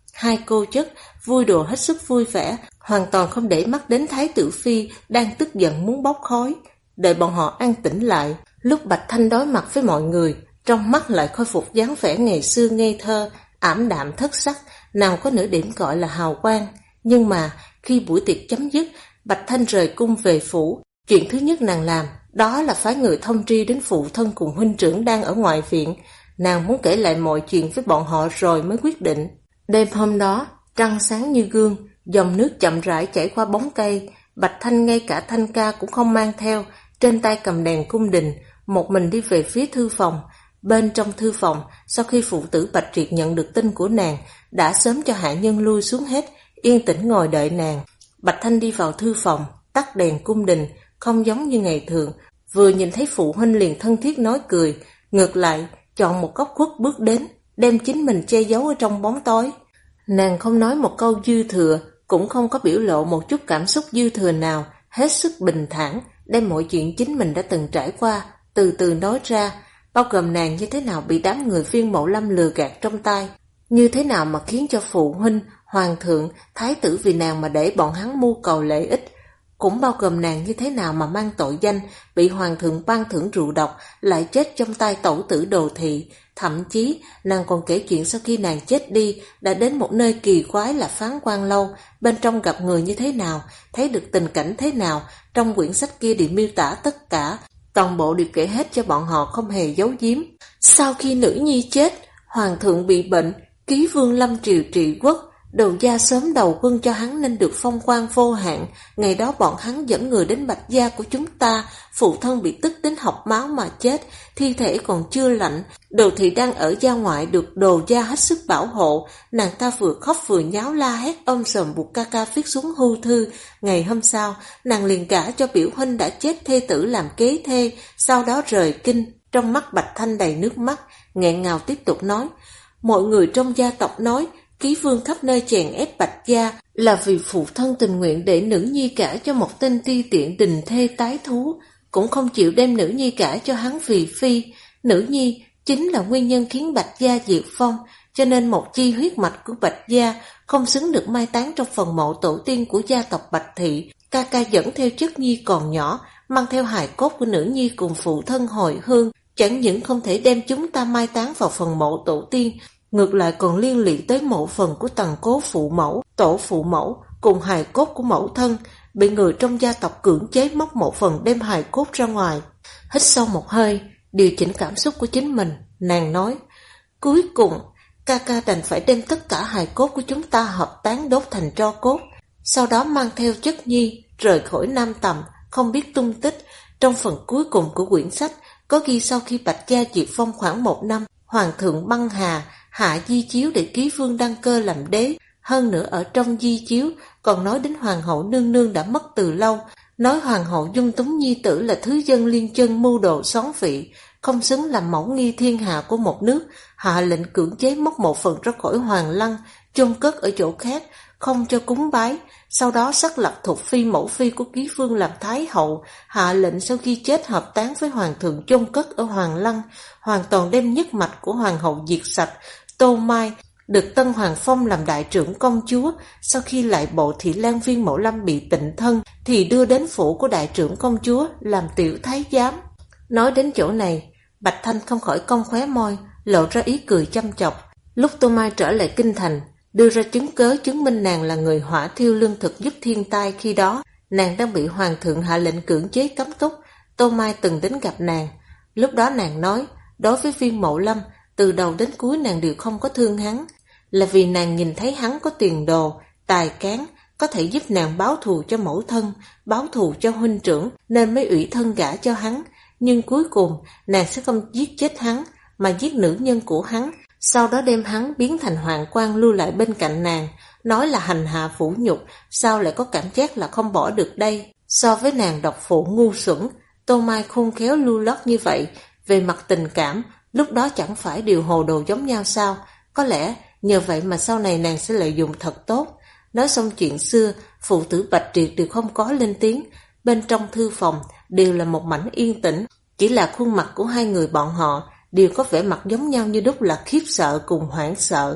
Hai cô chất vui đùa hết sức vui vẻ, hoàn toàn không để mắt đến Thái tử Phi đang tức giận muốn bốc khói. Đợi bọn họ an tĩnh lại, lúc Bạch Thanh đối mặt với mọi người, trong mắt lại khôi phục dáng vẻ ngày xưa ngây thơ, ảm đạm thất sắc, nào có nửa điểm gọi là hào quang. Nhưng mà khi buổi tiệc chấm dứt, Bạch Thanh rời cung về phủ, chuyện thứ nhất nàng làm đó là phái người thông tri đến phụ thân cùng huynh trưởng đang ở ngoại viện. Nàng muốn kể lại mọi chuyện với bọn họ rồi mới quyết định. Đêm hôm đó, trăng sáng như gương, dòng nước chậm rãi chảy qua bóng cây. Bạch Thanh ngay cả thanh ca cũng không mang theo, trên tay cầm đèn cung đình, một mình đi về phía thư phòng. Bên trong thư phòng, sau khi phụ tử Bạch Triệt nhận được tin của nàng, đã sớm cho hạ nhân lui xuống hết, yên tĩnh ngồi đợi nàng. Bạch Thanh đi vào thư phòng, tắt đèn cung đình, không giống như ngày thường, vừa nhìn thấy phụ huynh liền thân thiết nói cười, ngược lại chọn một góc khuất bước đến, đem chính mình che giấu ở trong bóng tối. Nàng không nói một câu dư thừa, cũng không có biểu lộ một chút cảm xúc dư thừa nào, hết sức bình thản, đem mọi chuyện chính mình đã từng trải qua, từ từ nói ra, bao gồm nàng như thế nào bị đám người Viên Mậu Lâm lừa gạt trong tay, như thế nào mà khiến cho phụ huynh, hoàng thượng, thái tử vì nàng mà để bọn hắn mưu cầu lợi ích, cũng bao gồm nàng như thế nào mà mang tội danh, bị hoàng thượng ban thưởng rượu độc, lại chết trong tay tẩu tử Đồ Thị. Thậm chí, nàng còn kể chuyện sau khi nàng chết đi, đã đến một nơi kỳ quái là Phán Quan Lâu, bên trong gặp người như thế nào, thấy được tình cảnh thế nào, trong quyển sách kia đều miêu tả tất cả, toàn bộ đều kể hết cho bọn họ không hề giấu giếm. Sau khi nữ nhi chết, hoàng thượng bị bệnh, ký vương lâm triều trị quốc, Đầu gia sớm đầu quân cho hắn nên được phong quan vô hạn. Ngày đó bọn hắn dẫn người đến Bạch gia của chúng ta, phụ thân bị tức đến học máu mà chết, thi thể còn chưa lạnh. Đồ Thị đang ở gia ngoại được Đồ gia hết sức bảo hộ, nàng ta vừa khóc vừa nháo la hét sòm buộc ca ca viết xuống hưu thư. Ngày hôm sau, nàng liền gả cho biểu huynh đã chết thê tử làm kế thê, sau đó rời kinh. Trong mắt Bạch Thanh đầy nước mắt, nghẹn ngào tiếp tục nói, mọi người trong gia tộc nói, Ký vương khắp nơi chèn ép Bạch gia là vì phụ thân tình nguyện để nữ nhi gả cho một tên ti tiện đình thê tái thú, cũng không chịu đem nữ nhi gả cho hắn vì phi. Nữ nhi chính là nguyên nhân khiến Bạch gia diệt vong, cho nên một chi huyết mạch của Bạch gia không xứng được mai táng trong phần mộ tổ tiên của gia tộc Bạch thị. Ca ca dẫn theo chất nhi còn nhỏ, mang theo hài cốt của nữ nhi cùng phụ thân hồi hương, chẳng những không thể đem chúng ta mai táng vào phần mộ tổ tiên, ngược lại còn liên lụy tới mộ phần của tầng cố phụ mẫu, tổ phụ mẫu cùng hài cốt của mẫu thân, bị người trong gia tộc cưỡng chế móc mộ phần đem hài cốt ra ngoài. Hít sâu một hơi, điều chỉnh cảm xúc của chính mình, nàng nói, cuối cùng ca ca đành phải đem tất cả hài cốt của chúng ta hợp tán đốt thành tro cốt, sau đó mang theo chất nhi rời khỏi Nam Tầm, không biết tung tích. Trong phần cuối cùng của quyển sách có ghi sau khi Bạch gia diệt vong khoảng 1 năm, hoàng thượng băng hà hạ di chiếu để Ký vương đăng cơ làm đế. Hơn nữa ở trong di chiếu còn nói đến hoàng hậu nương nương đã mất từ lâu, nói hoàng hậu dung túng nhi tử là thứ dân liên chân mưu đồ xón vị, không xứng làm mẫu nghi thiên hạ của một nước, hạ lệnh cưỡng chế móc một phần ra khỏi hoàng lăng, chôn cất ở chỗ khác, không cho cúng bái. Sau đó sắc lập Thục phi mẫu phi của Ký vương làm thái hậu, hạ lệnh sau khi chết hợp tán với hoàng thượng chôn cất ở hoàng lăng, hoàn toàn đem nhất mạch của hoàng hậu diệt sạch. Tô Mai được Tân Hoàng phong làm đại trưởng công chúa, sau khi lại bộ thị lang Viên Mậu Lâm bị tịnh thân thì đưa đến phủ của đại trưởng công chúa làm tiểu thái giám. Nói đến chỗ này, Bạch Thanh không khỏi cong khóe môi, lộ ra ý cười chăm chọc. Lúc Tô Mai trở lại kinh thành, đưa ra chứng cớ chứng minh nàng là người hỏa thiêu lương thực giúp thiên tai, khi đó nàng đang bị hoàng thượng hạ lệnh cưỡng chế cấm túc. Tô Mai từng đến gặp nàng, lúc đó nàng nói, đối với Viên Mậu Lâm, từ đầu đến cuối nàng đều không có thương hắn, là vì nàng nhìn thấy hắn có tiền đồ, tài cán, có thể giúp nàng báo thù cho mẫu thân, báo thù cho huynh trưởng, nên mới ủy thân gả cho hắn. Nhưng cuối cùng nàng sẽ không giết chết hắn, mà giết nữ nhân của hắn, sau đó đem hắn biến thành hoàng quan lưu lại bên cạnh nàng, nói là hành hạ phủ nhục. Sao lại có cảm giác là không bỏ được đây? So với nàng độc phụ ngu xuẩn, Tô Mai khôn khéo lưu lót như vậy, về mặt tình cảm lúc đó chẳng phải đều hồ đồ giống nhau sao? Có lẽ nhờ vậy mà sau này nàng sẽ lợi dụng thật tốt. Nói xong chuyện xưa, phụ tử Bạch Triệt đều không có lên tiếng. Bên trong thư phòng đều là một mảnh yên tĩnh, chỉ là khuôn mặt của hai người bọn họ đều có vẻ mặt giống nhau như đúc là khiếp sợ cùng hoảng sợ.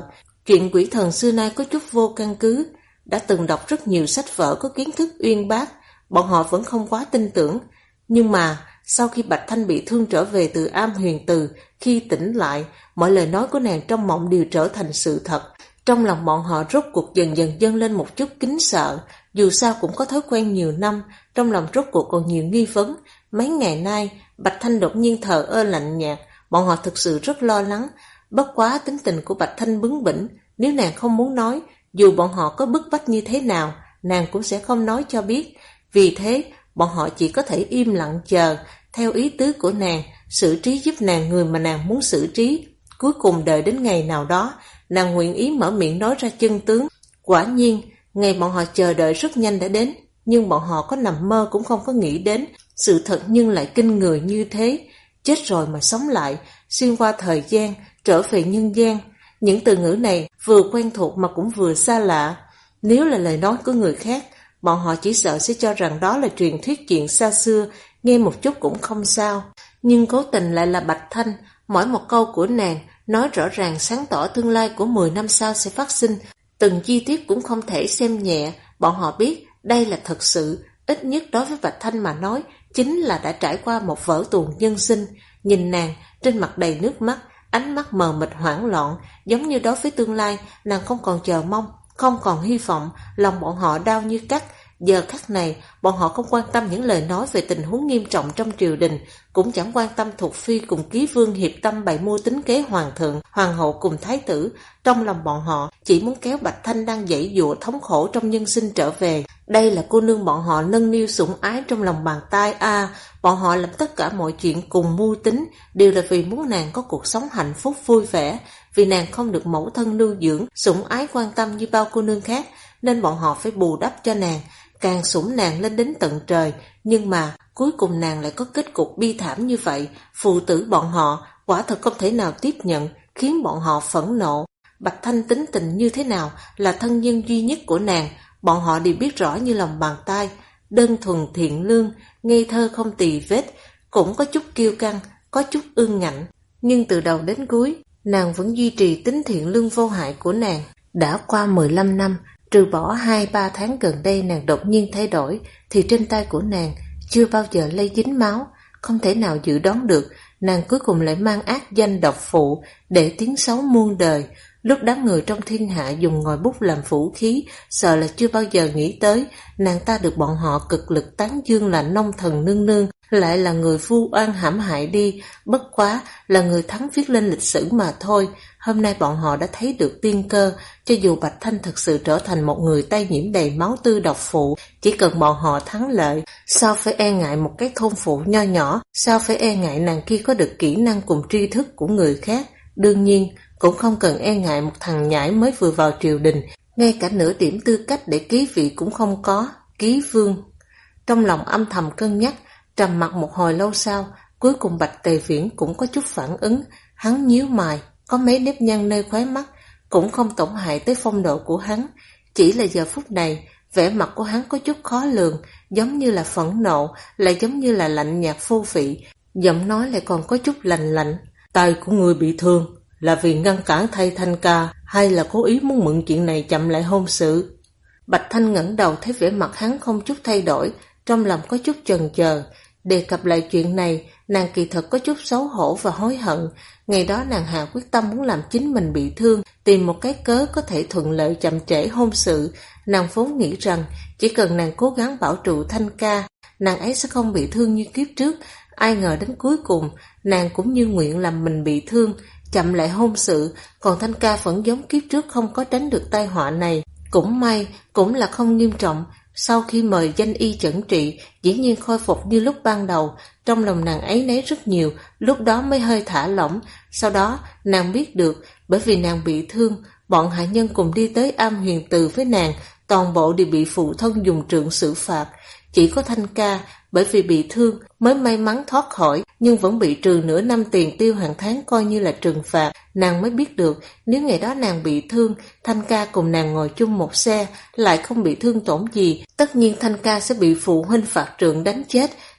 Chuyện quỷ thần xưa nay có chút vô căn cứ. Đã từng đọc rất nhiều sách vở có kiến thức uyên bác, bọn họ vẫn không quá tin tưởng. Nhưng mà sau khi Bạch Thanh bị thương trở về từ Am Huyền Từ, khi tỉnh lại, mọi lời nói của nàng trong mộng đều trở thành sự thật. Trong lòng bọn họ rốt cuộc dần dần dâng lên một chút kính sợ. Dù sao cũng có thói quen nhiều năm, trong lòng rốt cuộc còn nhiều nghi vấn. Mấy ngày nay Bạch Thanh đột nhiên thờ ơ lạnh nhạt, bọn họ thực sự rất lo lắng. Bất quá tính tình của Bạch Thanh bướng bỉnh, nếu nàng không muốn nói, dù bọn họ có bức bách như thế nào, nàng cũng sẽ không nói cho biết. Vì thế bọn họ chỉ có thể im lặng chờ, theo ý tứ của nàng, xử trí giúp nàng người mà nàng muốn xử trí. Cuối cùng đợi đến ngày nào đó, nàng nguyện ý mở miệng nói ra chân tướng. Quả nhiên, ngày bọn họ chờ đợi rất nhanh đã đến, nhưng bọn họ có nằm mơ cũng không có nghĩ đến, sự thật nhưng lại kinh người như thế. Chết rồi mà sống lại, xuyên qua thời gian, trở về nhân gian. Những từ ngữ này vừa quen thuộc mà cũng vừa xa lạ. Nếu là lời nói của người khác, bọn họ chỉ sợ sẽ cho rằng đó là truyền thuyết chuyện xa xưa, nghe một chút cũng không sao. Nhưng cố tình lại là Bạch Thanh, mỗi một câu của nàng nói rõ ràng sáng tỏ tương lai của 10 năm sau sẽ phát sinh, từng chi tiết cũng không thể xem nhẹ. Bọn họ biết đây là thật sự, ít nhất đối với Bạch Thanh mà nói, chính là đã trải qua một vở tuồng nhân sinh. Nhìn nàng, trên mặt đầy nước mắt, ánh mắt mờ mịt hoảng loạn, giống như đối với tương lai, nàng không còn chờ mong, không còn hy vọng, lòng bọn họ đau như cắt. Giờ khắc này, bọn họ không quan tâm những lời nói về tình huống nghiêm trọng trong triều đình, cũng chẳng quan tâm Thục Phi cùng Ký Vương hiệp tâm bày mưu tính kế hoàng thượng, hoàng hậu cùng thái tử. Trong lòng bọn họ chỉ muốn kéo Bạch Thanh đang giãy giụa thống khổ trong nhân sinh trở về. Đây là cô nương bọn họ nâng niu sủng ái trong lòng bàn tay bọn họ làm tất cả mọi chuyện cùng mưu tính, đều là vì muốn nàng có cuộc sống hạnh phúc vui vẻ. Vì nàng không được mẫu thân nuôi dưỡng, sủng ái quan tâm như bao cô nương khác, nên bọn họ phải bù đắp cho nàng, càng sủng nàng lên đến tận trời. Nhưng mà cuối cùng nàng lại có kết cục bi thảm như vậy. Phụ tử bọn họ quả thật không thể nào tiếp nhận, khiến bọn họ phẫn nộ. Bạch Thanh tính tình như thế nào, là thân nhân duy nhất của nàng, bọn họ đều biết rõ như lòng bàn tay. Đơn thuần thiện lương, ngây thơ không tì vết, cũng có chút kiêu căng, có chút ương ngạnh, nhưng từ đầu đến cuối nàng vẫn duy trì tính thiện lương vô hại của nàng. Đã qua 15 năm, trừ bỏ 2-3 tháng gần đây nàng đột nhiên thay đổi, thì trên tay của nàng chưa bao giờ lây dính máu. Không thể nào dự đoán được nàng cuối cùng lại mang ác danh độc phụ, để tiếng xấu muôn đời. Lúc đám người trong thiên hạ dùng ngòi bút làm vũ khí, sợ là chưa bao giờ nghĩ tới nàng ta được bọn họ cực lực tán dương là nông thần nương nương, lại là người vu oan hãm hại đi, bất quá là người thắng viết lên lịch sử mà thôi. Hôm nay bọn họ đã thấy được tiên cơ, cho dù Bạch Thanh thực sự trở thành một người tay nhiễm đầy máu tươi độc phụ, chỉ cần bọn họ thắng lợi, sao phải e ngại một cái thôn phụ nho nhỏ, sao phải e ngại nàng kia có được kỹ năng cùng tri thức của người khác. Đương nhiên cũng không cần e ngại một thằng nhãi mới vừa vào triều đình, ngay cả nửa điểm tư cách để ký vị cũng không có. Ký Vương trong lòng âm thầm cân nhắc, trầm mặc một hồi lâu sau, cuối cùng Bạch Tề Viễn cũng có chút phản ứng. Hắn nhíu mày, có mấy nếp nhăn nơi khóe mắt, cũng không tổn hại tới phong độ của hắn. Chỉ là giờ phút này, vẻ mặt của hắn có chút khó lường, giống như là phẫn nộ, lại giống như là lạnh nhạt vô vị, giọng nói lại còn có chút lạnh lạnh. Tay của người bị thương là vì ngăn cản thay Thanh ca, hay là cố ý muốn mượn chuyện này chậm lại hôn sự? Bạch Thanh ngẩng đầu thấy vẻ mặt hắn không chút thay đổi, trong lòng có chút chần chờ. Đề cập lại chuyện này, nàng kỳ thật có chút xấu hổ và hối hận. Ngày đó nàng hạ quyết tâm muốn làm chính mình bị thương, tìm một cái cớ có thể thuận lợi chậm trễ hôn sự. Nàng vốn nghĩ rằng chỉ cần nàng cố gắng bảo trụ Thanh ca, nàng ấy sẽ không bị thương như kiếp trước. Ai ngờ đến cuối cùng nàng cũng như nguyện làm mình bị thương, chậm lại hôn sự, còn Thanh ca vẫn giống kiếp trước không có tránh được tai họa này. Cũng may, cũng là không nghiêm trọng. Sau khi mời danh y chẩn trị, dĩ nhiên khôi phục như lúc ban đầu. Trong lòng nàng áy náy rất nhiều, lúc đó mới hơi thả lỏng. Sau đó nàng biết được, bởi vì nàng bị thương, bọn hạ nhân cùng đi tới Am Huyền Từ với nàng, toàn bộ đều bị phụ thân dùng trượng xử phạt. Chỉ có Thanh ca bởi vì bị thương mới may mắn thoát khỏi, nhưng vẫn bị trừ nửa năm tiền tiêu hàng tháng coi như là trừng phạt. Nàng mới biết được, nếu ngày đó nàng bị thương, Thanh ca cùng nàng ngồi chung một xe, lại không bị thương tổn gì, tất nhiên Thanh ca sẽ bị phụ huynh phạt trượng đánh chết.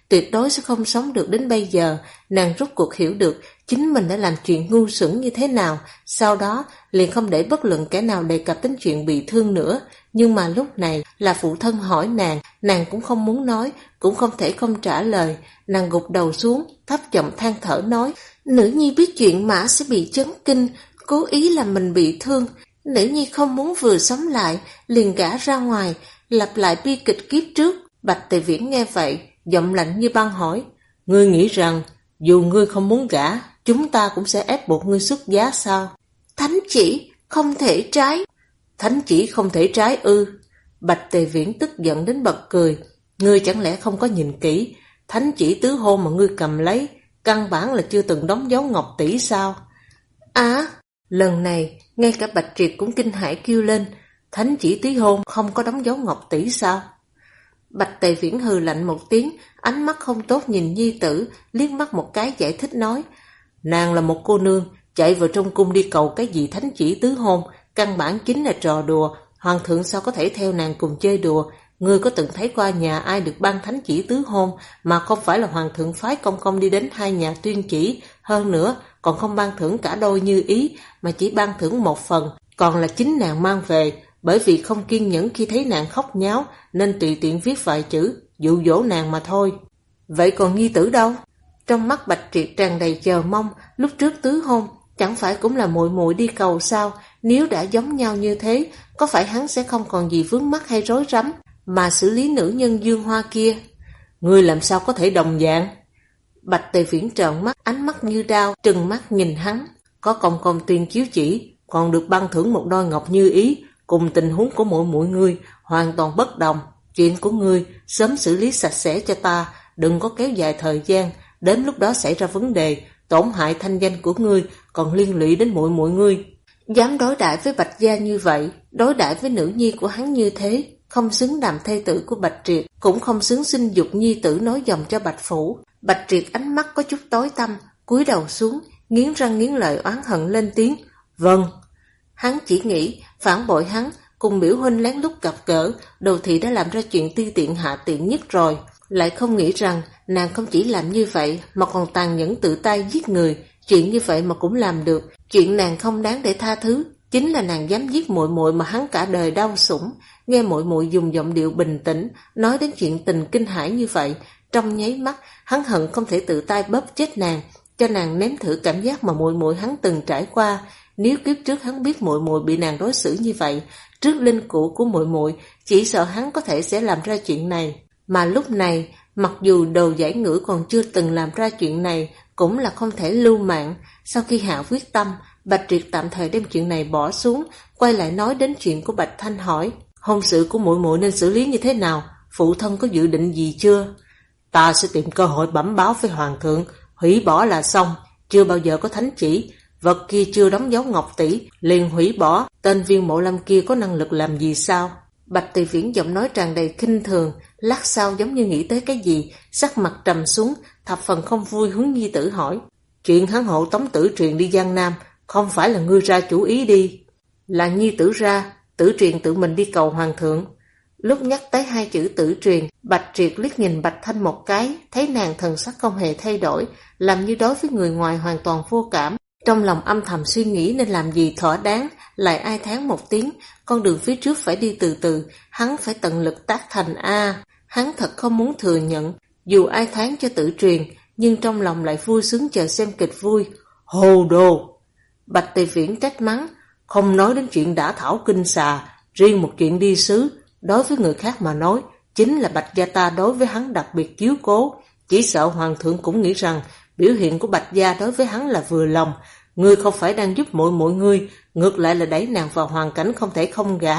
tuyệt đối sẽ không sống được đến bây giờ. Nàng rốt cuộc hiểu được chính mình đã làm chuyện ngu xuẩn như thế nào, sau đó liền không để bất luận kẻ nào đề cập đến chuyện bị thương nữa. Nhưng mà lúc này là phụ thân hỏi nàng cũng không muốn nói, cũng không thể không trả lời. Nàng gục đầu xuống, thấp giọng than thở nói, nữ nhi biết chuyện Mã sẽ bị chấn kinh, cố ý làm mình bị thương. Nữ nhi không muốn vừa sống lại, liền gả ra ngoài, lặp lại bi kịch kiếp trước. Bạch Tề Viễn nghe vậy, giọng lạnh như băng hỏi, ngươi nghĩ rằng dù ngươi không muốn gả, chúng ta cũng sẽ ép buộc ngươi xuất giá sao? Thánh chỉ không thể trái. Thánh chỉ không thể trái ư? Bạch Tề Viễn tức giận đến bật cười. Ngươi chẳng lẽ không có nhìn kỹ, thánh chỉ tứ hôn mà ngươi cầm lấy, căn bản là chưa từng đóng dấu ngọc tỷ sao? Lần này, ngay cả Bạch Triệt cũng kinh hãi kêu lên, thánh chỉ tứ hôn không có đóng dấu ngọc tỷ sao? Bạch Tề Viễn hừ lạnh một tiếng, ánh mắt không tốt nhìn nhi tử, liếc mắt một cái giải thích nói, nàng là một cô nương, chạy vào trong cung đi cầu cái gì thánh chỉ tứ hôn, căn bản chính là trò đùa, hoàng thượng sao có thể theo nàng cùng chơi đùa? Ngươi có từng thấy qua nhà ai được ban thánh chỉ tứ hôn mà không phải là hoàng thượng phái công công đi đến hai nhà tuyên chỉ, hơn nữa còn không ban thưởng cả đôi như ý, mà chỉ ban thưởng một phần, còn là chính nàng mang về, bởi vì không kiên nhẫn khi thấy nàng khóc nháo nên tùy tiện viết vài chữ dụ dỗ nàng mà thôi. Vậy còn nhi tử đâu? Trong mắt Bạch Triệt tràn đầy chờ mong, lúc trước tứ hôn chẳng phải cũng là muội muội đi cầu sao? Nếu đã giống nhau như thế, có phải hắn sẽ không còn gì vướng mắc hay rối rắm mà xử lý nữ nhân Dương Hoa kia? Ngươi làm sao có thể đồng dạng? Bạch Tề Viễn trợn mắt, ánh mắt như đao, trừng mắt nhìn hắn. Có công công tuyên chiếu chỉ, còn được ban thưởng một đôi ngọc như ý, cùng tình huống của muội muội ngươi hoàn toàn bất đồng. Chuyện của ngươi sớm xử lý sạch sẽ cho ta, đừng có kéo dài thời gian, đến lúc đó xảy ra vấn đề, tổn hại thanh danh của ngươi, còn liên lụy đến muội muội ngươi. Dám đối đãi với Bạch gia như vậy, đối đãi với nữ nhi của hắn như thế, không xứng làm thê tử của Bạch Triệt, cũng không xứng sinh dục nhi tử nối dòng cho Bạch phủ. Bạch Triệt ánh mắt có chút tối tăm, cúi đầu xuống, nghiến răng nghiến lợi oán hận lên tiếng, vâng. Hắn chỉ nghĩ phản bội hắn, cùng biểu huynh lén lút gặp gỡ, đồ thị đã làm ra chuyện ti tiện hạ tiện nhất rồi. Lại không nghĩ rằng nàng không chỉ làm như vậy mà còn tàn nhẫn tự tay giết người, chuyện như vậy mà cũng làm được. Chuyện nàng không đáng để tha thứ chính là nàng dám giết muội muội mà hắn cả đời đau sủng. Nghe muội muội dùng giọng điệu bình tĩnh nói đến chuyện tình kinh hãi như vậy, trong nháy mắt hắn hận không thể tự tay bóp chết nàng, cho nàng nếm thử cảm giác mà muội muội hắn từng trải qua. Nếu kiếp trước hắn biết muội muội bị nàng đối xử như vậy, trước linh cữu của muội muội, chỉ sợ hắn có thể sẽ làm ra chuyện này. Mà lúc này, mặc dù Đồ Giải Ngữ còn chưa từng làm ra chuyện này, cũng là không thể lưu mạng. Sau khi hạ quyết tâm, Bạch Triệt tạm thời đem chuyện này bỏ xuống, quay lại nói đến chuyện của Bạch Thanh, hỏi, hôn sự của muội muội nên xử lý như thế nào? Phụ thân có dự định gì chưa? Ta sẽ tìm cơ hội bẩm báo với hoàng thượng, hủy bỏ là xong, chưa bao giờ có thánh chỉ, vật kia chưa đóng dấu ngọc tỷ, liền hủy bỏ, tên Viên Mộ Lâm kia có năng lực làm gì sao? Bạch Tề Viễn giọng nói tràn đầy khinh thường, lát sau giống như nghĩ tới cái gì, sắc mặt trầm xuống, thập phần không vui hướng nhi tử hỏi, chuyện hắn hộ tống Tử Truyền đi Giang Nam, không phải là ngươi ra chủ ý đi? Là nhi tử ra, Tử Truyền tự mình đi cầu hoàng thượng. Lúc nhắc tới hai chữ Tử Truyền, Bạch Triệt liếc nhìn Bạch Thanh một cái, thấy nàng thần sắc không hề thay đổi, làm như đối với người ngoài hoàn toàn vô cảm. Trong lòng âm thầm suy nghĩ nên làm gì thỏa đáng, lại ai thán một tiếng, con đường phía trước phải đi từ từ, hắn phải tận lực tác thành a. Hắn thật không muốn thừa nhận, dù ai thán cho Tử Truyền, nhưng trong lòng lại vui sướng chờ xem kịch vui. Hồ đồ! Bạch Tề Viễn trách mắng, không nói đến chuyện đã thảo kinh xà, riêng một chuyện đi sứ, đối với người khác mà nói, chính là Bạch gia ta đối với hắn đặc biệt chiếu cố, chỉ sợ hoàng thượng cũng nghĩ rằng biểu hiện của Bạch gia đối với hắn là vừa lòng. Ngươi không phải đang giúp muội muội ngươi, ngược lại là đẩy nàng vào hoàn cảnh không thể không gả.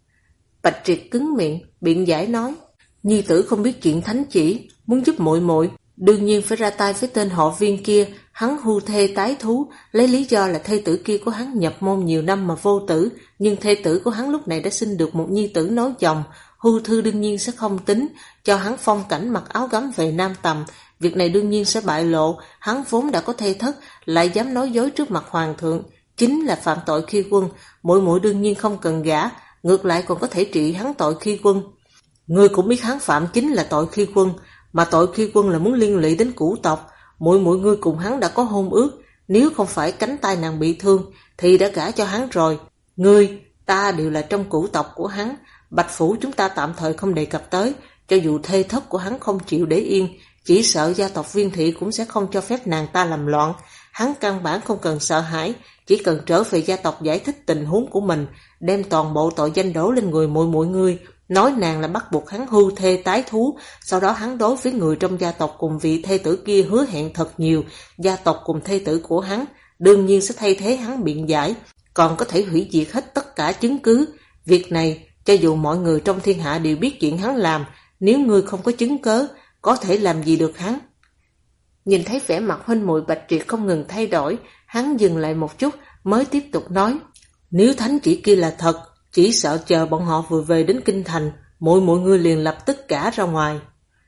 Bạch Triệt cứng miệng, biện giải nói, nhi tử không biết chuyện thánh chỉ, muốn giúp muội muội, đương nhiên phải ra tay với tên họ Viên kia. Hắn hưu thê tái thú, lấy lý do là thê tử kia của hắn nhập môn nhiều năm mà vô tử, nhưng thê tử của hắn lúc này đã sinh được một nhi tử nối chồng. Hưu thư đương nhiên sẽ không tính, cho hắn phong cảnh mặc áo gấm về Nam Tầm. Việc này đương nhiên sẽ bại lộ, hắn vốn đã có thê thất, lại dám nói dối trước mặt hoàng thượng, chính là phạm tội khi quân. Muội muội đương nhiên không cần gả, ngược lại còn có thể trị hắn tội khi quân. Ngươi cũng biết hắn phạm chính là tội khi quân, mà tội khi quân là muốn liên lụy đến cửu tộc. Mỗi ngươi cùng hắn đã có hôn ước, nếu không phải cánh tay nàng bị thương thì đã gả cho hắn rồi. Ngươi, ta đều là trong cửu tộc của hắn, Bạch Phủ chúng ta tạm thời không đề cập tới, cho dù thê thất của hắn không chịu để yên, chỉ sợ gia tộc Viên Thị cũng sẽ không cho phép nàng ta làm loạn. Hắn căn bản không cần sợ hãi, chỉ cần trở về gia tộc giải thích tình huống của mình, đem toàn bộ tội danh đổ lên người mỗi người, nói nàng là bắt buộc hắn hưu thê tái thú, sau đó hắn đối với người trong gia tộc cùng vị thê tử kia hứa hẹn thật nhiều, gia tộc cùng thê tử của hắn đương nhiên sẽ thay thế hắn biện giải, còn có thể hủy diệt hết tất cả chứng cứ. Việc này, cho dù mọi người trong thiên hạ đều biết chuyện hắn làm, nếu ngươi không có chứng cớ, có thể làm gì được hắn? Nhìn thấy vẻ mặt huynh muội Bạch Triệt không ngừng thay đổi, hắn dừng lại một chút mới tiếp tục nói, nếu thánh chỉ kia là thật, chỉ sợ chờ bọn họ vừa về đến kinh thành, mọi người liền lập tức gả ra ngoài.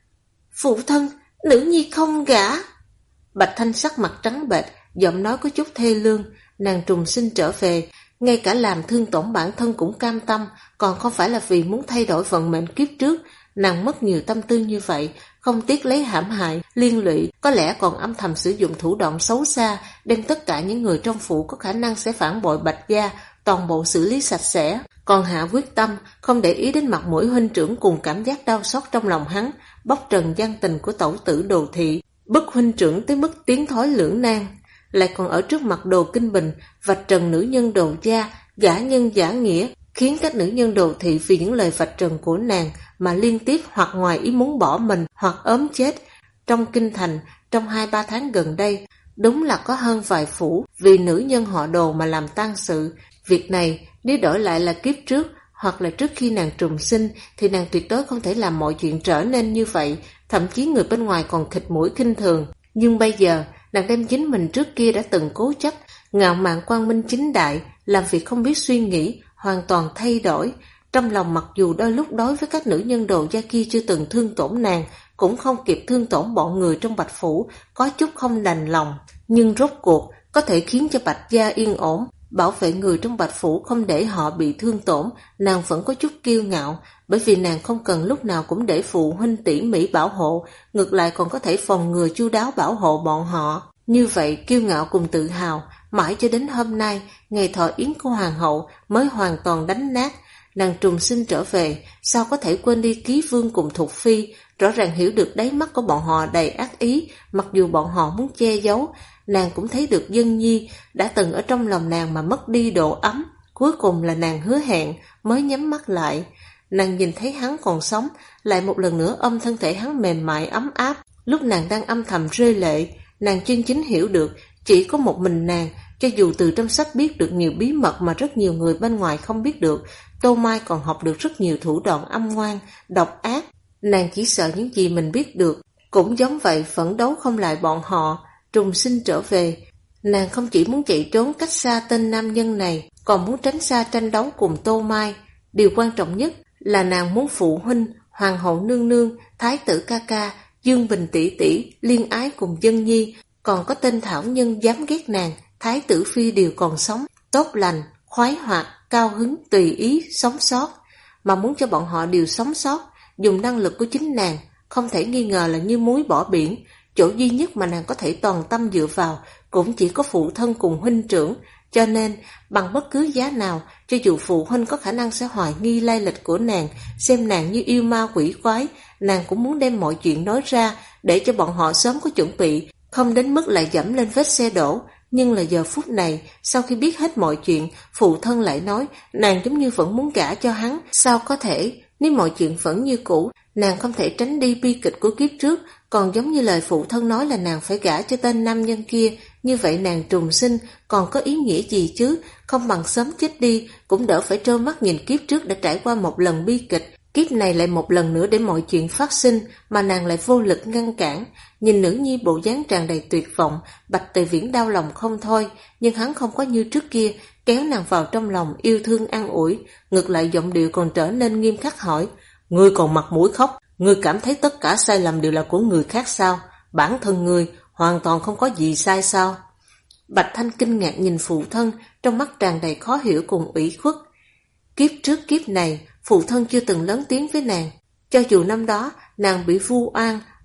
Phụ thân, nữ nhi không gả. Bạch Thanh sắc mặt trắng bệch, giọng nói có chút thê lương, nàng trùng sinh trở về, ngay cả làm thương tổn bản thân cũng cam tâm, còn không phải là vì muốn thay đổi vận mệnh kiếp trước. Nàng mất nhiều tâm tư như vậy, không tiếc lấy hãm hại, liên lụy, có lẽ còn âm thầm sử dụng thủ đoạn xấu xa, đem tất cả những người trong phủ có khả năng sẽ phản bội Bạch gia, toàn bộ xử lý sạch sẽ. Còn hạ quyết tâm, không để ý đến mặt mũi huynh trưởng cùng cảm giác đau xót trong lòng hắn, bóc trần gian tình của tẩu tử Đồ Thị, bức huynh trưởng tới mức tiến thối lưỡng nan. Lại còn ở trước mặt Đồ Kinh Bình, vạch trần nữ nhân Đồ gia, giả nhân giả nghĩa, khiến các nữ nhân Đồ Thị vì những lời vạch trần của nàng mà liên tiếp hoặc ngoài ý muốn bỏ mình hoặc ốm chết. Trong kinh thành, trong 2-3 tháng gần đây, đúng là có hơn vài phủ vì nữ nhân họ Đồ mà làm tang sự. Việc này nếu đổi lại là kiếp trước hoặc là trước khi nàng trùng sinh thì nàng tuyệt đối không thể làm mọi chuyện trở nên như vậy, thậm chí người bên ngoài còn khịt mũi khinh thường. Nhưng bây giờ, nàng đem chính mình trước kia đã từng cố chấp, ngạo mạn quang minh chính đại, làm việc không biết suy nghĩ, hoàn toàn thay đổi. Trong lòng mặc dù đôi lúc đối với các nữ nhân Đồ gia kia chưa từng thương tổn nàng, cũng không kịp thương tổn bọn người trong Bạch Phủ, có chút không đành lòng. Nhưng rốt cuộc, có thể khiến cho Bạch gia yên ổn, bảo vệ người trong Bạch Phủ không để họ bị thương tổn, nàng vẫn có chút kiêu ngạo, bởi vì nàng không cần lúc nào cũng để phụ huynh tỉ mỉ bảo hộ, ngược lại còn có thể phòng ngừa chu đáo bảo hộ bọn họ. Như vậy kiêu ngạo cùng tự hào, mãi cho đến hôm nay, ngày thọ yến của hoàng hậu mới hoàn toàn đánh nát. Nàng trùng sinh trở về, sao có thể quên đi Ký Vương cùng Thục Phi, rõ ràng hiểu được đáy mắt của bọn họ đầy ác ý, mặc dù bọn họ muốn che giấu. Nàng cũng thấy được Dân Nhi đã từng ở trong lòng nàng mà mất đi độ ấm, cuối cùng là nàng hứa hẹn mới nhắm mắt lại. Nàng nhìn thấy hắn còn sống, lại một lần nữa ôm thân thể hắn mềm mại ấm áp. Lúc nàng đang âm thầm rơi lệ, nàng chân chính hiểu được chỉ có một mình nàng, cho dù từ trong sách biết được nhiều bí mật mà rất nhiều người bên ngoài không biết được, Tô Mai còn học được rất nhiều thủ đoạn âm ngoan, độc ác. Nàng chỉ sợ những gì mình biết được, cũng giống vậy phẫn đấu không lại bọn họ. Trùng sinh trở về, nàng không chỉ muốn chạy trốn cách xa tên nam nhân này, còn muốn tránh xa tranh đấu cùng Tô Mai. Điều quan trọng nhất là nàng muốn phụ huynh, hoàng hậu nương nương, thái tử ca ca, Dương Bình tỷ tỷ liên ái cùng Dân Nhi, còn có tên thảo nhân dám ghét nàng, thái tử phi đều còn sống, tốt lành, khoái hoạt, cao hứng, tùy ý, sống sót. Mà muốn cho bọn họ đều sống sót, dùng năng lực của chính nàng, không thể nghi ngờ là như muối bỏ biển. Chỗ duy nhất mà nàng có thể toàn tâm dựa vào cũng chỉ có phụ thân cùng huynh trưởng, cho nên bằng bất cứ giá nào, cho dù phụ huynh có khả năng sẽ hoài nghi lai lịch của nàng, xem nàng như yêu ma quỷ quái, nàng cũng muốn đem mọi chuyện nói ra để cho bọn họ sớm có chuẩn bị, không đến mức lại dẫm lên vết xe đổ. Nhưng là giờ phút này, sau khi biết hết mọi chuyện, phụ thân lại nói nàng giống như vẫn muốn gả cho hắn. Sao có thể? Nếu mọi chuyện vẫn như cũ, nàng không thể tránh đi bi kịch của kiếp trước, còn giống như lời phụ thân nói là nàng phải gả cho tên nam nhân kia, như vậy nàng trùng sinh còn có ý nghĩa gì chứ? Không bằng sớm chết đi, cũng đỡ phải trơ mắt nhìn kiếp trước đã trải qua một lần bi kịch, kiếp này lại một lần nữa để mọi chuyện phát sinh, mà nàng lại vô lực ngăn cản. Nhìn nữ nhi bộ dáng tràn đầy tuyệt vọng, Bạch Tề Viễn đau lòng không thôi, nhưng hắn không có như trước kia kéo nàng vào trong lòng yêu thương an ủi, ngược lại giọng điệu còn trở nên nghiêm khắc hỏi: "Ngươi còn mặt mũi khóc? Ngươi cảm thấy tất cả sai lầm đều là của người khác sao? Bản thân ngươi hoàn toàn không có gì sai sao?" Bạch Thanh kinh ngạc nhìn phụ thân, trong mắt tràn đầy khó hiểu cùng ủy khuất. Kiếp trước kiếp này, phụ thân chưa từng lớn tiếng với nàng. Cho dù năm đó nàng bị vu oan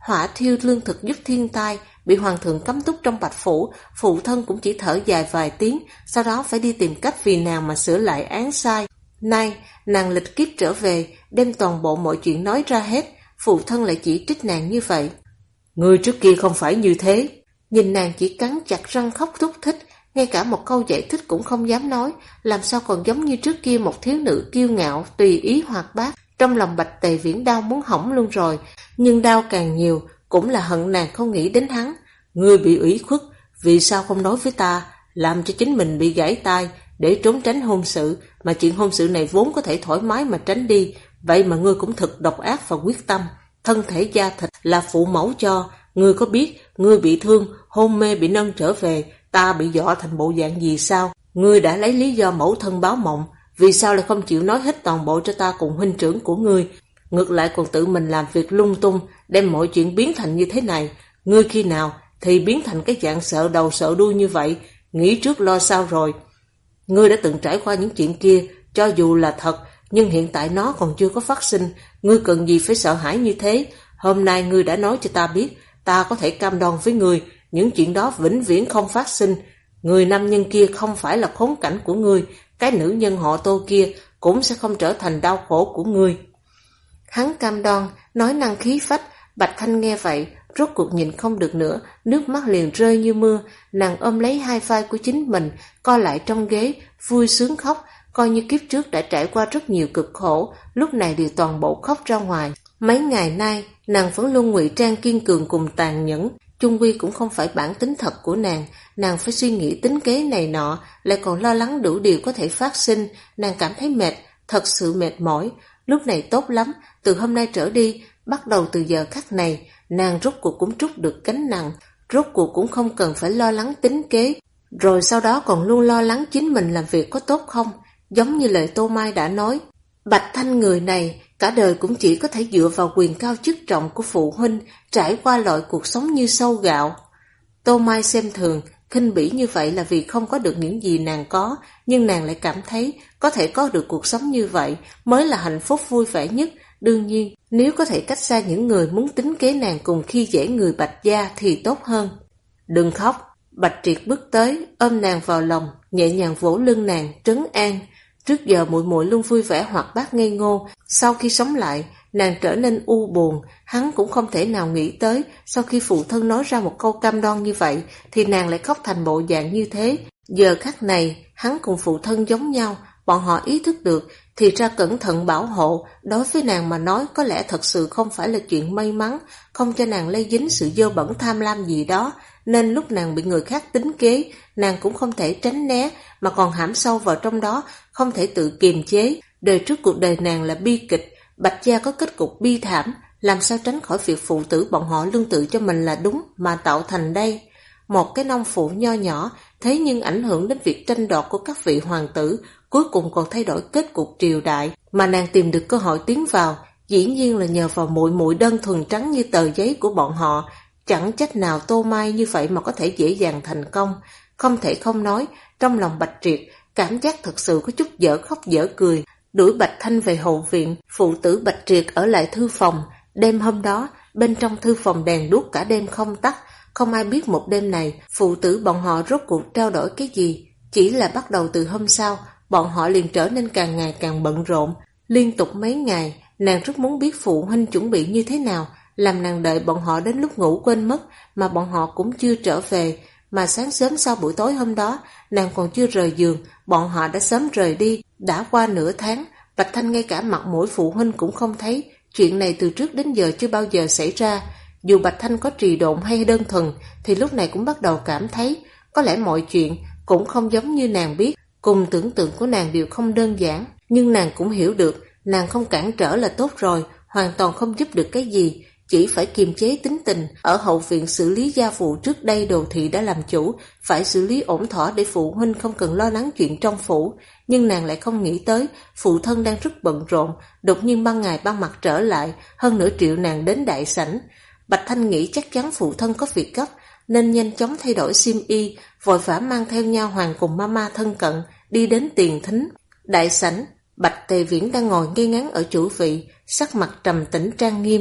hỏa thiêu lương thực giúp thiên tai, bị hoàng thượng cấm túc trong Bạch Phủ, phụ thân cũng chỉ thở dài vài tiếng, sau đó phải đi tìm cách vì nàng mà sửa lại án sai. Nay, nàng lịch kiếp trở về, đem toàn bộ mọi chuyện nói ra hết, phụ thân lại chỉ trích nàng như vậy. Ngươi trước kia không phải như thế. Nhìn nàng chỉ cắn chặt răng khóc thúc thích, ngay cả một câu giải thích cũng không dám nói, làm sao còn giống như trước kia một thiếu nữ kiêu ngạo, tùy ý hoạt bát. Trong lòng Bạch Tề Viễn đau muốn hỏng luôn rồi, nhưng đau càng nhiều, cũng là hận nàng không nghĩ đến hắn. Ngươi bị ủy khuất, vì sao không nói với ta, làm cho chính mình bị gãy tai, để trốn tránh hôn sự, mà chuyện hôn sự này vốn có thể thoải mái mà tránh đi, vậy mà ngươi cũng thật độc ác và quyết tâm. Thân thể da thịt là phụ mẫu cho, ngươi có biết, ngươi bị thương, hôn mê bị nâng trở về, ta bị dọa thành bộ dạng gì sao? Ngươi đã lấy lý do mẫu thân báo mộng, vì sao lại không chịu nói hết toàn bộ cho ta cùng huynh trưởng của ngươi? Ngược lại còn tự mình làm việc lung tung, đem mọi chuyện biến thành như thế này. Ngươi khi nào thì biến thành cái dạng sợ đầu sợ đuôi như vậy, nghĩ trước lo sau rồi. Ngươi đã từng trải qua những chuyện kia, cho dù là thật, nhưng hiện tại nó còn chưa có phát sinh, ngươi cần gì phải sợ hãi như thế? Hôm nay ngươi đã nói cho ta biết, ta có thể cam đoan với ngươi, những chuyện đó vĩnh viễn không phát sinh. Người nam nhân kia không phải là khốn cảnh của ngươi, cái nữ nhân họ Tô kia cũng sẽ không trở thành đau khổ của ngươi. Hắn cam đoan, nói năng khí phách. Bạch Thanh nghe vậy, rốt cuộc nhìn không được nữa, nước mắt liền rơi như mưa. Nàng ôm lấy hai vai của chính mình, co lại trong ghế, vui sướng khóc, coi như kiếp trước đã trải qua rất nhiều cực khổ, lúc này đều toàn bộ khóc ra ngoài. Mấy ngày nay, nàng vẫn luôn ngụy trang kiên cường cùng tàn nhẫn, chung quy cũng không phải bản tính thật của nàng. Nàng phải suy nghĩ tính kế này nọ, lại còn lo lắng đủ điều có thể phát sinh. Nàng cảm thấy mệt, thật sự mệt mỏi. Lúc này tốt lắm, từ hôm nay trở đi, bắt đầu từ giờ khắc này, nàng rốt cuộc cũng trút được gánh nặng, rốt cuộc cũng không cần phải lo lắng tính kế, rồi sau đó còn luôn lo lắng chính mình làm việc có tốt không. Giống như lời Tô Mai đã nói, Bạch Thanh người này cả đời cũng chỉ có thể dựa vào quyền cao chức trọng của phụ huynh, trải qua loại cuộc sống như sâu gạo. Tô Mai xem thường, khinh bỉ như vậy là vì không có được những gì nàng có, nhưng nàng lại cảm thấy có thể có được cuộc sống như vậy mới là hạnh phúc vui vẻ nhất. Đương nhiên, nếu có thể cách xa những người muốn tính kế nàng cùng khi dễ người Bạch gia thì tốt hơn. Đừng khóc. Bạch Triệt bước tới, ôm nàng vào lòng, nhẹ nhàng vỗ lưng nàng, trấn an. Trước giờ muội muội luôn vui vẻ hoạt bát ngây ngô, sau khi sống lại, nàng trở nên u buồn. Hắn cũng không thể nào nghĩ tới, sau khi phụ thân nói ra một câu cam đoan như vậy, thì nàng lại khóc thành bộ dạng như thế. Giờ khắc này, hắn cùng phụ thân giống nhau, bọn họ ý thức được, thì ra cẩn thận bảo hộ, đối với nàng mà nói có lẽ thật sự không phải là chuyện may mắn, không cho nàng lây dính sự dơ bẩn tham lam gì đó, nên lúc nàng bị người khác tính kế, nàng cũng không thể tránh né, mà còn hãm sâu vào trong đó, không thể tự kiềm chế. Đời trước cuộc đời nàng là bi kịch, Bạch gia có kết cục bi thảm, làm sao tránh khỏi việc phụ tử bọn họ lương tự cho mình là đúng mà tạo thành đây. Một cái nông phụ nho nhỏ, thế nhưng ảnh hưởng đến việc tranh đoạt của các vị hoàng tử, cuối cùng còn thay đổi kết cục triều đại, mà nàng tìm được cơ hội tiến vào, dĩ nhiên là nhờ vào muội muội đơn thuần trắng như tờ giấy của bọn họ. Chẳng trách nào Tô Mai như vậy mà có thể dễ dàng thành công. Không thể không nói, trong lòng Bạch Triệt, cảm giác thật sự có chút dở khóc dở cười. Đuổi Bạch Thanh về hậu viện, phụ tử Bạch Triệt ở lại thư phòng. Đêm hôm đó, bên trong thư phòng đèn đuốc cả đêm không tắt. Không ai biết một đêm này, phụ tử bọn họ rốt cuộc trao đổi cái gì. Chỉ là bắt đầu từ hôm sau, bọn họ liền trở nên càng ngày càng bận rộn. Liên tục mấy ngày, nàng rất muốn biết phụ huynh chuẩn bị như thế nào, làm nàng đợi bọn họ đến lúc ngủ quên mất, mà bọn họ cũng chưa trở về. Mà sáng sớm sau buổi tối hôm đó, nàng còn chưa rời giường, bọn họ đã sớm rời đi. Đã qua nửa tháng, Bạch Thanh ngay cả mặt mũi phụ huynh cũng không thấy. Chuyện này từ trước đến giờ chưa bao giờ xảy ra. Dù Bạch Thanh có trì độn hay đơn thuần, thì lúc này cũng bắt đầu cảm thấy có lẽ mọi chuyện cũng không giống như nàng biết, cùng tưởng tượng của nàng đều không đơn giản. Nhưng nàng cũng hiểu được, nàng không cản trở là tốt rồi, hoàn toàn không giúp được cái gì, chỉ phải kiềm chế tính tình. Ở hậu viện xử lý gia vụ trước đây Đồ Thị đã làm chủ, phải xử lý ổn thỏa để phụ huynh không cần lo lắng chuyện trong phủ. Nhưng nàng lại không nghĩ tới, phụ thân đang rất bận rộn, đột nhiên ban ngày ban mặt trở lại, hơn nữa triệu nàng đến đại sảnh. Bạch Thanh nghĩ chắc chắn phụ thân có việc gấp, nên nhanh chóng thay đổi xiêm y, vội vã mang theo nha hoàn cùng mama thân cận, đi đến tiền thính. Đại sảnh, Bạch Tề Viễn đang ngồi ngay ngắn ở chủ vị, sắc mặt trầm tĩnh trang nghiêm.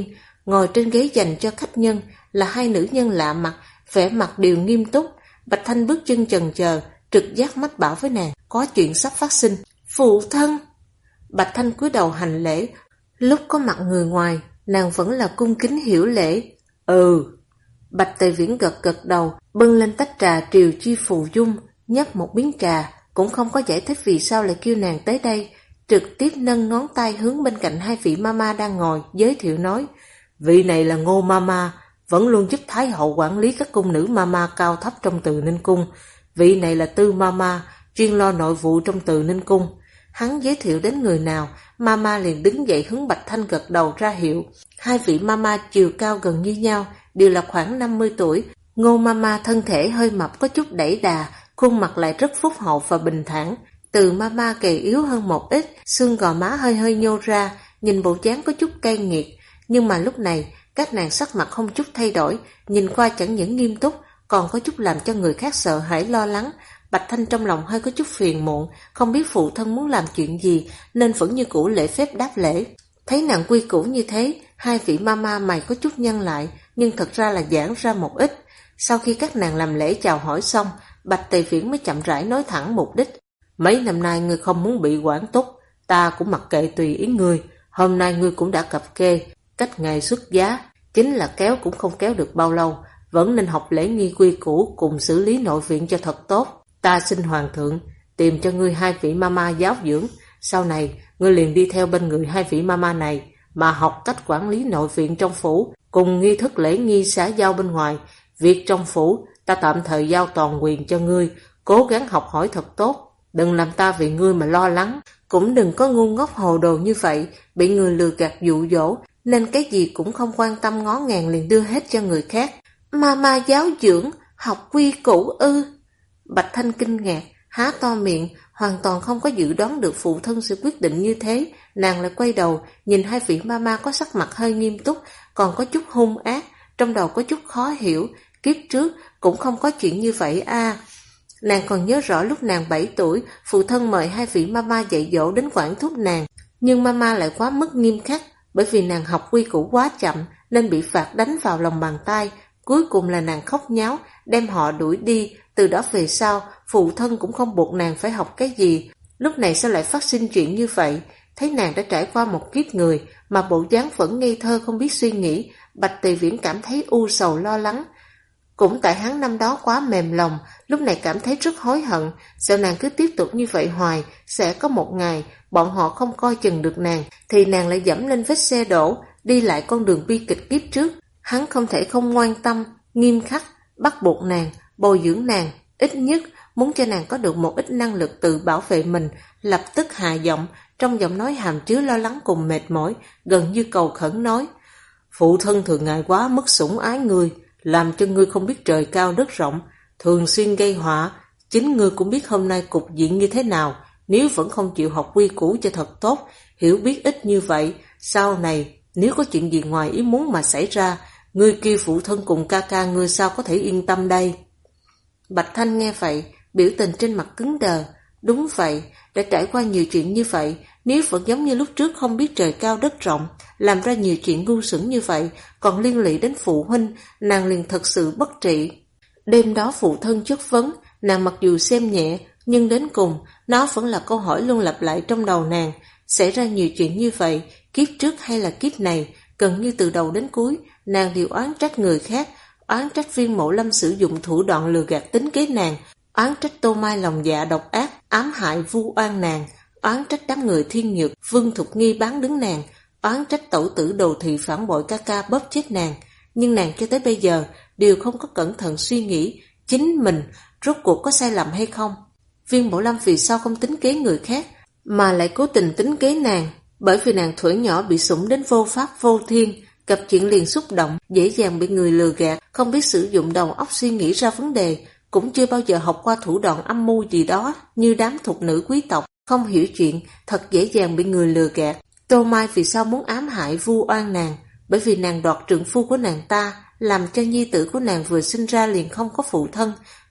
ngồi trên ghế dành cho khách nhân là hai nữ nhân lạ mặt, vẻ mặt đều nghiêm túc. Bạch Thanh bước chân chần chờ, trực giác mách bảo với nàng, có chuyện sắp phát sinh. Phụ thân! Bạch Thanh cúi đầu hành lễ, lúc có mặt người ngoài, nàng vẫn là cung kính hiểu lễ. Ừ. Bạch Tề Viễn gật gật đầu, bưng lên tách trà Triều Chi Phù Dung, nhấp một miếng trà, cũng không có giải thích vì sao lại kêu nàng tới đây, trực tiếp nâng ngón tay hướng bên cạnh hai vị mama đang ngồi, giới thiệu nói, vị này là Ngô Mama, vẫn luôn giúp Thái hậu quản lý các cung nữ mama cao thấp trong Từ Ninh Cung. Vị này là Tư Mama, chuyên lo nội vụ trong Từ Ninh Cung. Hắn giới thiệu đến người nào, Mama liền đứng dậy hướng Bạch Thanh gật đầu ra hiệu. Hai vị Mama chiều cao gần như nhau, đều là khoảng 50 tuổi. Ngô Mama thân thể hơi mập có chút đẩy đà, khuôn mặt lại rất phúc hậu và bình thản. Từ Mama gầy yếu hơn một ít, xương gò má hơi hơi nhô ra, nhìn bộ dáng có chút cay nghiệt. Nhưng mà lúc này, các nàng sắc mặt không chút thay đổi, nhìn qua chẳng những nghiêm túc, còn có chút làm cho người khác sợ hãi lo lắng. Bạch Thanh trong lòng hơi có chút phiền muộn, không biết phụ thân muốn làm chuyện gì, nên vẫn như cũ lễ phép đáp lễ. Thấy nàng quy củ như thế, hai vị mama mày có chút nhăn lại, nhưng thật ra là giãn ra một ít. Sau khi các nàng làm lễ chào hỏi xong, Bạch Tề Viễn mới chậm rãi nói thẳng mục đích. Mấy năm nay ngươi không muốn bị quản túc, ta cũng mặc kệ tùy ý ngươi. Hôm nay ngươi cũng đã cập kê, cách ngày xuất giá, chính là kéo cũng không kéo được bao lâu, vẫn nên học lễ nghi quy củ cùng xử lý nội viện cho thật tốt. Ta xin hoàng thượng tìm cho ngươi hai vị mama giáo dưỡng, sau này ngươi liền đi theo bên người hai vị mama này mà học cách quản lý nội viện trong phủ cùng nghi thức lễ nghi xã giao bên ngoài. Việc trong phủ ta tạm thời giao toàn quyền cho ngươi, cố gắng học hỏi thật tốt, đừng làm ta vì ngươi mà lo lắng, cũng đừng có ngu ngốc hồ đồ như vậy, bị người lừa gạt dụ dỗ, nên cái gì cũng không quan tâm ngó ngàng liền đưa hết cho người khác. Mama giáo dưỡng, học quy củ ư? Bạch Thanh kinh ngạc, há to miệng, hoàn toàn không có dự đoán được phụ thân sẽ quyết định như thế. Nàng lại quay đầu, nhìn hai vị mama có sắc mặt hơi nghiêm túc, còn có chút hung ác, trong đầu có chút khó hiểu, kiếp trước cũng không có chuyện như vậy à. Nàng còn nhớ rõ lúc nàng 7 tuổi, phụ thân mời hai vị mama dạy dỗ đến quản thúc nàng, nhưng mama lại quá mức nghiêm khắc, bởi vì nàng học quy củ quá chậm nên bị phạt đánh vào lòng bàn tay. Cuối cùng là nàng khóc nháo, đem họ đuổi đi. Từ đó về sau, phụ thân cũng không buộc nàng phải học cái gì. Lúc này sao lại phát sinh chuyện như vậy? Thấy nàng đã trải qua một kiếp người mà bộ dáng vẫn ngây thơ không biết suy nghĩ, Bạch Tề Viễn cảm thấy u sầu lo lắng. Cũng tại hắn năm đó quá mềm lòng, lúc này cảm thấy rất hối hận, sợ nàng cứ tiếp tục như vậy hoài, sẽ có một ngày bọn họ không coi chừng được nàng, thì nàng lại dẫm lên vết xe đổ, đi lại con đường bi kịch kiếp trước. Hắn không thể không ngoan tâm, nghiêm khắc, bắt buộc nàng, bồi dưỡng nàng, ít nhất muốn cho nàng có được một ít năng lực tự bảo vệ mình. Lập tức hạ giọng, trong giọng nói hàm chứa lo lắng cùng mệt mỏi, gần như cầu khẩn nói, phụ thân thường ngày quá mức sủng ái ngươi, làm cho ngươi không biết trời cao đất rộng, thường xuyên gây họa. Chính ngươi cũng biết hôm nay cục diện như thế nào, nếu vẫn không chịu học quy củ cho thật tốt, hiểu biết ít như vậy, sau này nếu có chuyện gì ngoài ý muốn mà xảy ra, ngươi kêu phụ thân cùng ca ca ngươi sao có thể yên tâm đây? Bạch Thanh nghe vậy, biểu tình trên mặt cứng đờ. Đúng vậy, đã trải qua nhiều chuyện như vậy, nếu vẫn giống như lúc trước không biết trời cao đất rộng, làm ra nhiều chuyện ngu xuẩn như vậy, còn liên lụy đến phụ huynh, nàng liền thật sự bất trị. Đêm đó phụ thân chất vấn, nàng mặc dù xem nhẹ, nhưng đến cùng, nó vẫn là câu hỏi luôn lặp lại trong đầu nàng. Xảy ra nhiều chuyện như vậy, kiếp trước hay là kiếp này, gần như từ đầu đến cuối, nàng đều oán trách người khác, oán trách Viên Mộ Lâm sử dụng thủ đoạn lừa gạt tính kế nàng, oán trách Tô Mai lòng dạ độc ác, ám hại vu oan nàng, oán trách đám người Thiên Nhược, Vương Thục Nghi bán đứng nàng, oán trách tẩu tử Đồ Thị phản bội ca ca bóp chết nàng. Nhưng nàng cho tới bây giờ đều không có cẩn thận suy nghĩ chính mình rốt cuộc có sai lầm hay không. Viên Mộ Lâm vì sao không tính kế người khác mà lại cố tình tính kế nàng? Bởi vì nàng thuở nhỏ bị sủng đến vô pháp vô thiên, gặp chuyện liền xúc động, dễ dàng bị người lừa gạt, không biết sử dụng đầu óc suy nghĩ ra vấn đề, cũng chưa bao giờ học qua thủ đoạn âm mưu gì đó như đám thục nữ quý tộc, không hiểu chuyện, thật dễ dàng bị người lừa gạt. Tô Mai vì sao muốn ám hại vu oan nàng? Bởi vì nàng đoạt trượng phu của nàng ta, làm cho nhi tử của nàng vừa sinh ra liền không có phụ thân,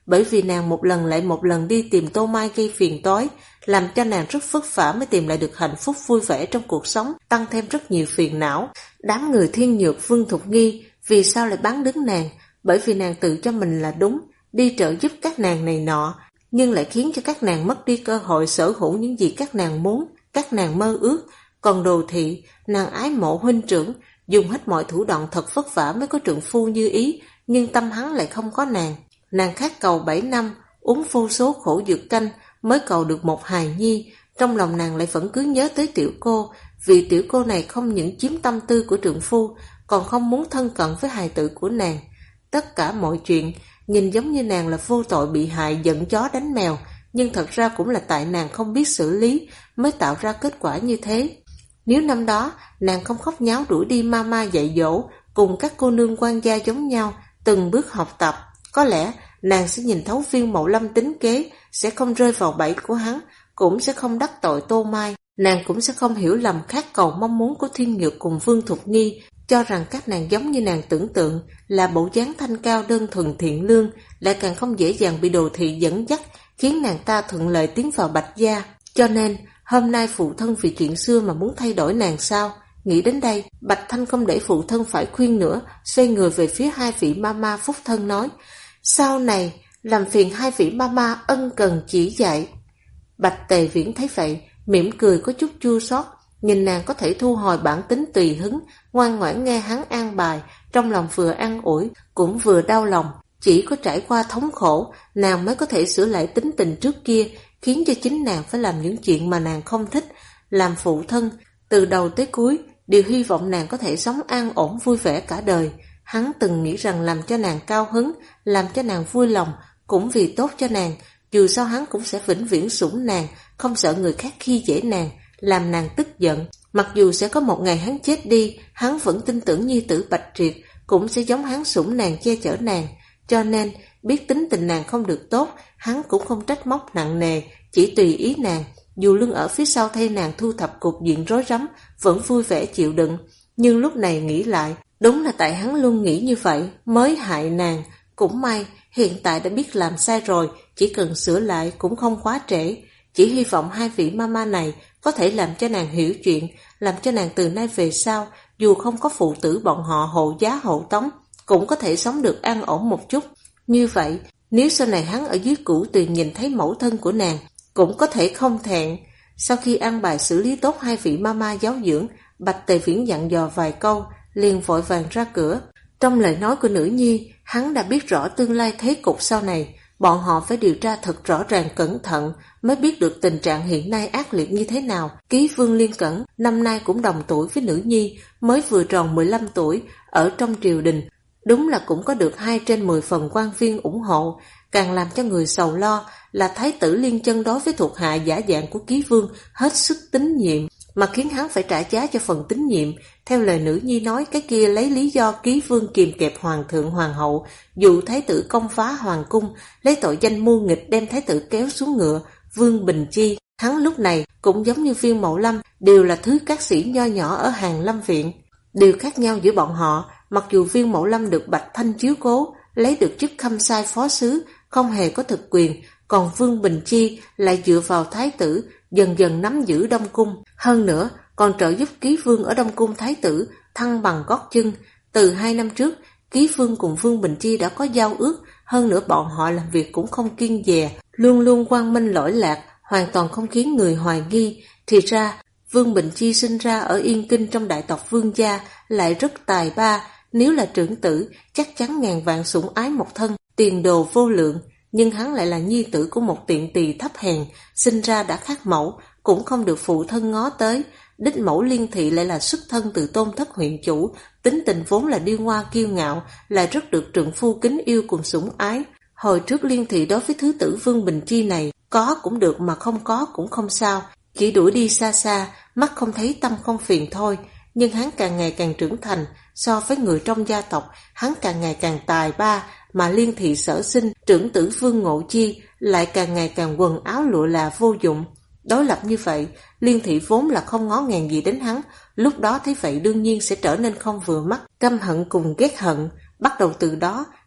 bởi vì nàng một lần lại một lần đi tìm Tô Mai gây phiền toái, làm cho nàng rất vất vả mới tìm lại được hạnh phúc vui vẻ trong cuộc sống, tăng thêm rất nhiều phiền não. Đám người Thiên Nhược, Vương Thục Nghi vì sao lại bán đứng nàng? Bởi vì nàng tự cho mình là đúng, đi trợ giúp các nàng này nọ, nhưng lại khiến cho các nàng mất đi cơ hội sở hữu những gì các nàng muốn, các nàng mơ ước. Còn Đồ Thị, nàng ái mộ huynh trưởng, dùng hết mọi thủ đoạn thật vất vả mới có trượng phu như ý, nhưng tâm hắn lại không có nàng. Nàng khát cầu 7 năm, uống vô số khổ dược canh mới cầu được một hài nhi, trong lòng nàng lại vẫn cứ nhớ tới tiểu cô, vì tiểu cô này không những chiếm tâm tư của trượng phu, còn không muốn thân cận với hài tử của nàng. Tất cả mọi chuyện nhìn giống như nàng là vô tội bị hại, giận chó đánh mèo, nhưng thật ra cũng là tại nàng không biết xử lý mới tạo ra kết quả như thế. Nếu năm đó nàng không khóc nháo đuổi đi mama dạy dỗ, cùng các cô nương quan gia giống nhau, từng bước học tập, có lẽ nàng sẽ nhìn thấu Viên Mậu Lâm tính kế, sẽ không rơi vào bẫy của hắn, cũng sẽ không đắc tội Tô Mai. Nàng cũng sẽ không hiểu lầm khát cầu mong muốn của Thiên Nhược cùng Vương Thục Nghi, cho rằng các nàng giống như nàng tưởng tượng là bộ dáng thanh cao đơn thuần thiện lương, lại càng không dễ dàng bị Đồ Thị dẫn dắt, khiến nàng ta thuận lợi tiến vào Bạch gia. Cho nên hôm nay phụ thân vì chuyện xưa mà muốn thay đổi nàng sao? Nghĩ đến đây, Bạch Thanh không để phụ thân phải khuyên nữa, xoay người về phía hai vị mama phúc thân nói: sau này làm phiền hai vị mama ân cần chỉ dạy. Bạch Tề Viễn thấy vậy, mỉm cười có chút chua xót, nhìn nàng có thể thu hồi bản tính tùy hứng, ngoan ngoãn nghe hắn an bài, trong lòng vừa an ủi cũng vừa đau lòng. Chỉ có trải qua thống khổ, nàng mới có thể sửa lại tính tình trước kia, khiến cho chính nàng phải làm những chuyện mà nàng không thích. Làm phụ thân, từ đầu tới cuối đều hy vọng nàng có thể sống an ổn vui vẻ cả đời. Hắn từng nghĩ rằng làm cho nàng cao hứng, làm cho nàng vui lòng, cũng vì tốt cho nàng. Dù sao hắn cũng sẽ vĩnh viễn sủng nàng, không sợ người khác khi dễ nàng, làm nàng tức giận. Mặc dù sẽ có một ngày hắn chết đi, hắn vẫn tin tưởng nhi tử Bạch Triệt cũng sẽ giống hắn sủng nàng che chở nàng. Cho nên biết tính tình nàng không được tốt, hắn cũng không trách móc nặng nề, chỉ tùy ý nàng. Dù lưng ở phía sau thay nàng thu thập cục diện rối rắm, vẫn vui vẻ chịu đựng. Nhưng lúc này nghĩ lại, đúng là tại hắn luôn nghĩ như vậy mới hại nàng. Cũng may hiện tại đã biết làm sai rồi, chỉ cần sửa lại cũng không quá trễ. Chỉ hy vọng hai vị mama này có thể làm cho nàng hiểu chuyện, làm cho nàng từ nay về sau, dù không có phụ tử bọn họ hộ giá hộ tống, cũng có thể sống được an ổn một chút. Như vậy, nếu sau này hắn ở dưới Cửu Tuyền nhìn thấy mẫu thân của nàng, cũng có thể không thẹn. Sau khi an bài xử lý tốt hai vị mama giáo dưỡng, Bạch Tề Viễn dặn dò vài câu, liền vội vàng ra cửa. Trong lời nói của nữ nhi, hắn đã biết rõ tương lai thế cục sau này. Bọn họ phải điều tra thật rõ ràng cẩn thận mới biết được tình trạng hiện nay ác liệt như thế nào. Ký Vương Liên Cẩn năm nay cũng đồng tuổi với nữ nhi, mới vừa tròn 15 tuổi, ở trong triều đình. Đúng là cũng có được 2 trên 10 phần quan viên ủng hộ. Càng làm cho người sầu lo là Thái tử Liên Chân đối với thuộc hạ giả dạng của Ký Vương hết sức tín nhiệm, mà khiến hắn phải trả giá cho phần tín nhiệm. Theo lời nữ nhi nói, cái kia lấy lý do Ký Vương kiềm kẹp hoàng thượng hoàng hậu, dụ thái tử công phá hoàng cung, lấy tội danh mưu nghịch đem thái tử kéo xuống ngựa. Vương Bình Chi, hắn lúc này cũng giống như Viên Mậu Lâm, đều là thứ các sĩ nho nhỏ ở Hàn Lâm Viện. Điều khác nhau giữa bọn họ, mặc dù Viên Mậu Lâm được Bạch Thanh chiếu cố, lấy được chức khâm sai phó sứ, không hề có thực quyền, còn Vương Bình Chi lại dựa vào thái tử, dần dần nắm giữ Đông Cung. Hơn nữa, còn trợ giúp Ký Vương ở Đông Cung thái tử thăng bằng gót chân. Từ 2 năm trước, Ký Vương cùng Vương Bình Chi đã có giao ước, hơn nữa bọn họ làm việc cũng không kiêng dè, luôn luôn quang minh lỗi lạc, hoàn toàn không khiến người hoài nghi. Thì ra, Vương Bình Chi sinh ra ở Yên Kinh trong đại tộc Vương gia, lại rất tài ba, nếu là trưởng tử, chắc chắn ngàn vạn sủng ái một thân, tiền đồ vô lượng. Nhưng hắn lại là nhi tử của một tiện tỳ thấp hèn, sinh ra đã khác mẫu, cũng không được phụ thân ngó tới. Đích mẫu Liên Thị lại là xuất thân từ Tôn Thất huyện chủ, tính tình vốn là điêu ngoa kiêu ngạo, lại rất được trượng phu kính yêu cùng sủng ái. Hồi trước Liên Thị đối với thứ tử Vương Bình Chi này, có cũng được mà không có cũng không sao, chỉ đuổi đi xa xa, mắt không thấy tâm không phiền thôi. Nhưng hắn càng ngày càng trưởng thành, so với người trong gia tộc, hắn càng ngày càng tài ba, mà Liên Thị sở sinh, trưởng tử Vương Ngộ Chi lại càng ngày càng quần áo lụa là vô dụng. Đối lập như vậy, Liên Thị vốn là không ngó ngàng gì đến hắn, lúc đó thấy vậy đương nhiên sẽ trở nên không vừa mắt, căm hận cùng ghét hận. Bắt đầu từ đó,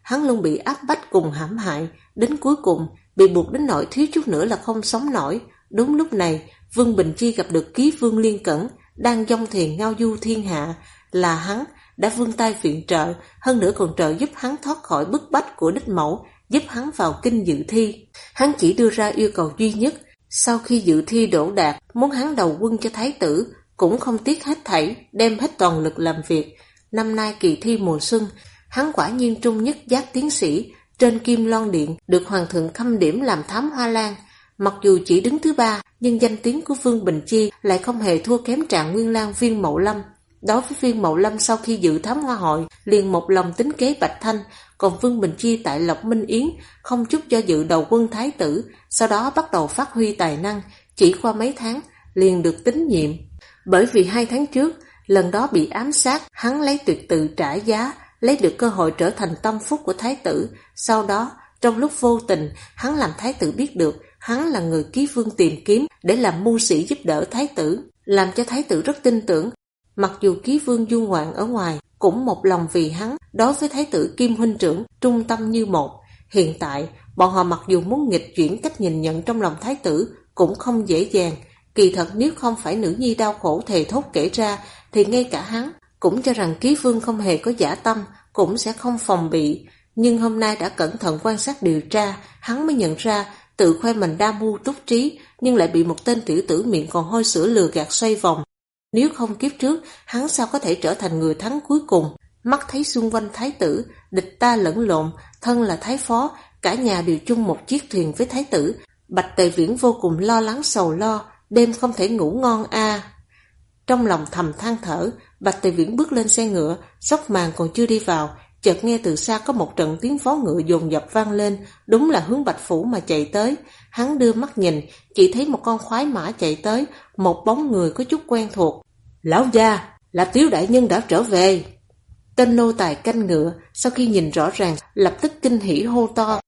hắn luôn bị áp bách cùng hãm hại, đến cuối cùng bị buộc đến nỗi thiếu chút nữa là không sống nổi. Đúng lúc này, Vương Bình Chi gặp được Ký Vương Liên Cẩn đang dông thuyền ngao du thiên hạ, là hắn đã vươn tay viện trợ, hơn nữa còn trợ giúp hắn thoát khỏi bức bách của đích mẫu, giúp hắn vào kinh dự thi. Hắn chỉ đưa ra yêu cầu duy nhất, sau khi dự thi đỗ đạt, muốn hắn đầu quân cho thái tử, cũng không tiếc hết thảy, đem hết toàn lực làm việc. Năm nay kỳ thi mùa xuân, hắn quả nhiên trung nhất giác tiến sĩ, trên Kim Loan Điện được hoàng thượng khâm điểm làm thám hoa lan. Mặc dù chỉ đứng thứ 3, nhưng danh tiếng của Vương Bình Chi lại không hề thua kém Trạng Nguyên Lang Viên Mậu Lâm. Đối với Viên Mậu Lâm, sau khi dự thám hoa hội, liền một lòng tính kế Bạch Thanh, còn Vương Bình Chi tại Lộc Minh Yến không chút do dự đầu quân thái tử, sau đó bắt đầu phát huy tài năng, chỉ qua mấy tháng liền được tín nhiệm. Bởi vì 2 tháng trước, lần đó bị ám sát, hắn lấy tuyệt tự trả giá, lấy được cơ hội trở thành tâm phúc của thái tử. Sau đó, trong lúc vô tình, hắn làm thái tử biết được hắn là người Ký Vương tìm kiếm để làm mưu sĩ giúp đỡ thái tử, làm cho thái tử rất tin tưởng. Mặc dù Ký Vương du ngoạn ở ngoài, cũng một lòng vì hắn, đối với thái tử Kim huynh trưởng, trung tâm như một. Hiện tại, bọn họ mặc dù muốn nghịch chuyển cách nhìn nhận trong lòng thái tử, cũng không dễ dàng. Kỳ thật nếu không phải nữ nhi đau khổ thề thốt kể ra, thì ngay cả hắn cũng cho rằng Ký Vương không hề có dã tâm, cũng sẽ không phòng bị. Nhưng hôm nay đã cẩn thận quan sát điều tra, hắn mới nhận ra tự khoe mình đa mưu túc trí, nhưng lại bị một tên tiểu tử miệng còn hôi sữa lừa gạt xoay vòng. Nếu không kiếp trước, hắn sao có thể trở thành người thắng cuối cùng? Mắt thấy xung quanh thái tử, địch ta lẫn lộn, thân là thái phó, cả nhà đều chung một chiếc thuyền với thái tử. Bạch Tề Viễn vô cùng lo lắng sầu lo, đêm không thể ngủ ngon a. Trong lòng thầm than thở, Bạch Tề Viễn bước lên xe ngựa, sốc màn còn chưa đi vào, chợt nghe từ xa có một trận tiếng vó ngựa dồn dập vang lên, đúng là hướng Bạch Phủ mà chạy tới. Hắn đưa mắt nhìn, chỉ thấy một con khoái mã chạy tới, một bóng người có chút quen thuộc. Lão gia, là Tiếu đại nhân đã trở về. Tên nô tài canh ngựa, sau khi nhìn rõ ràng, lập tức kinh hỉ hô to.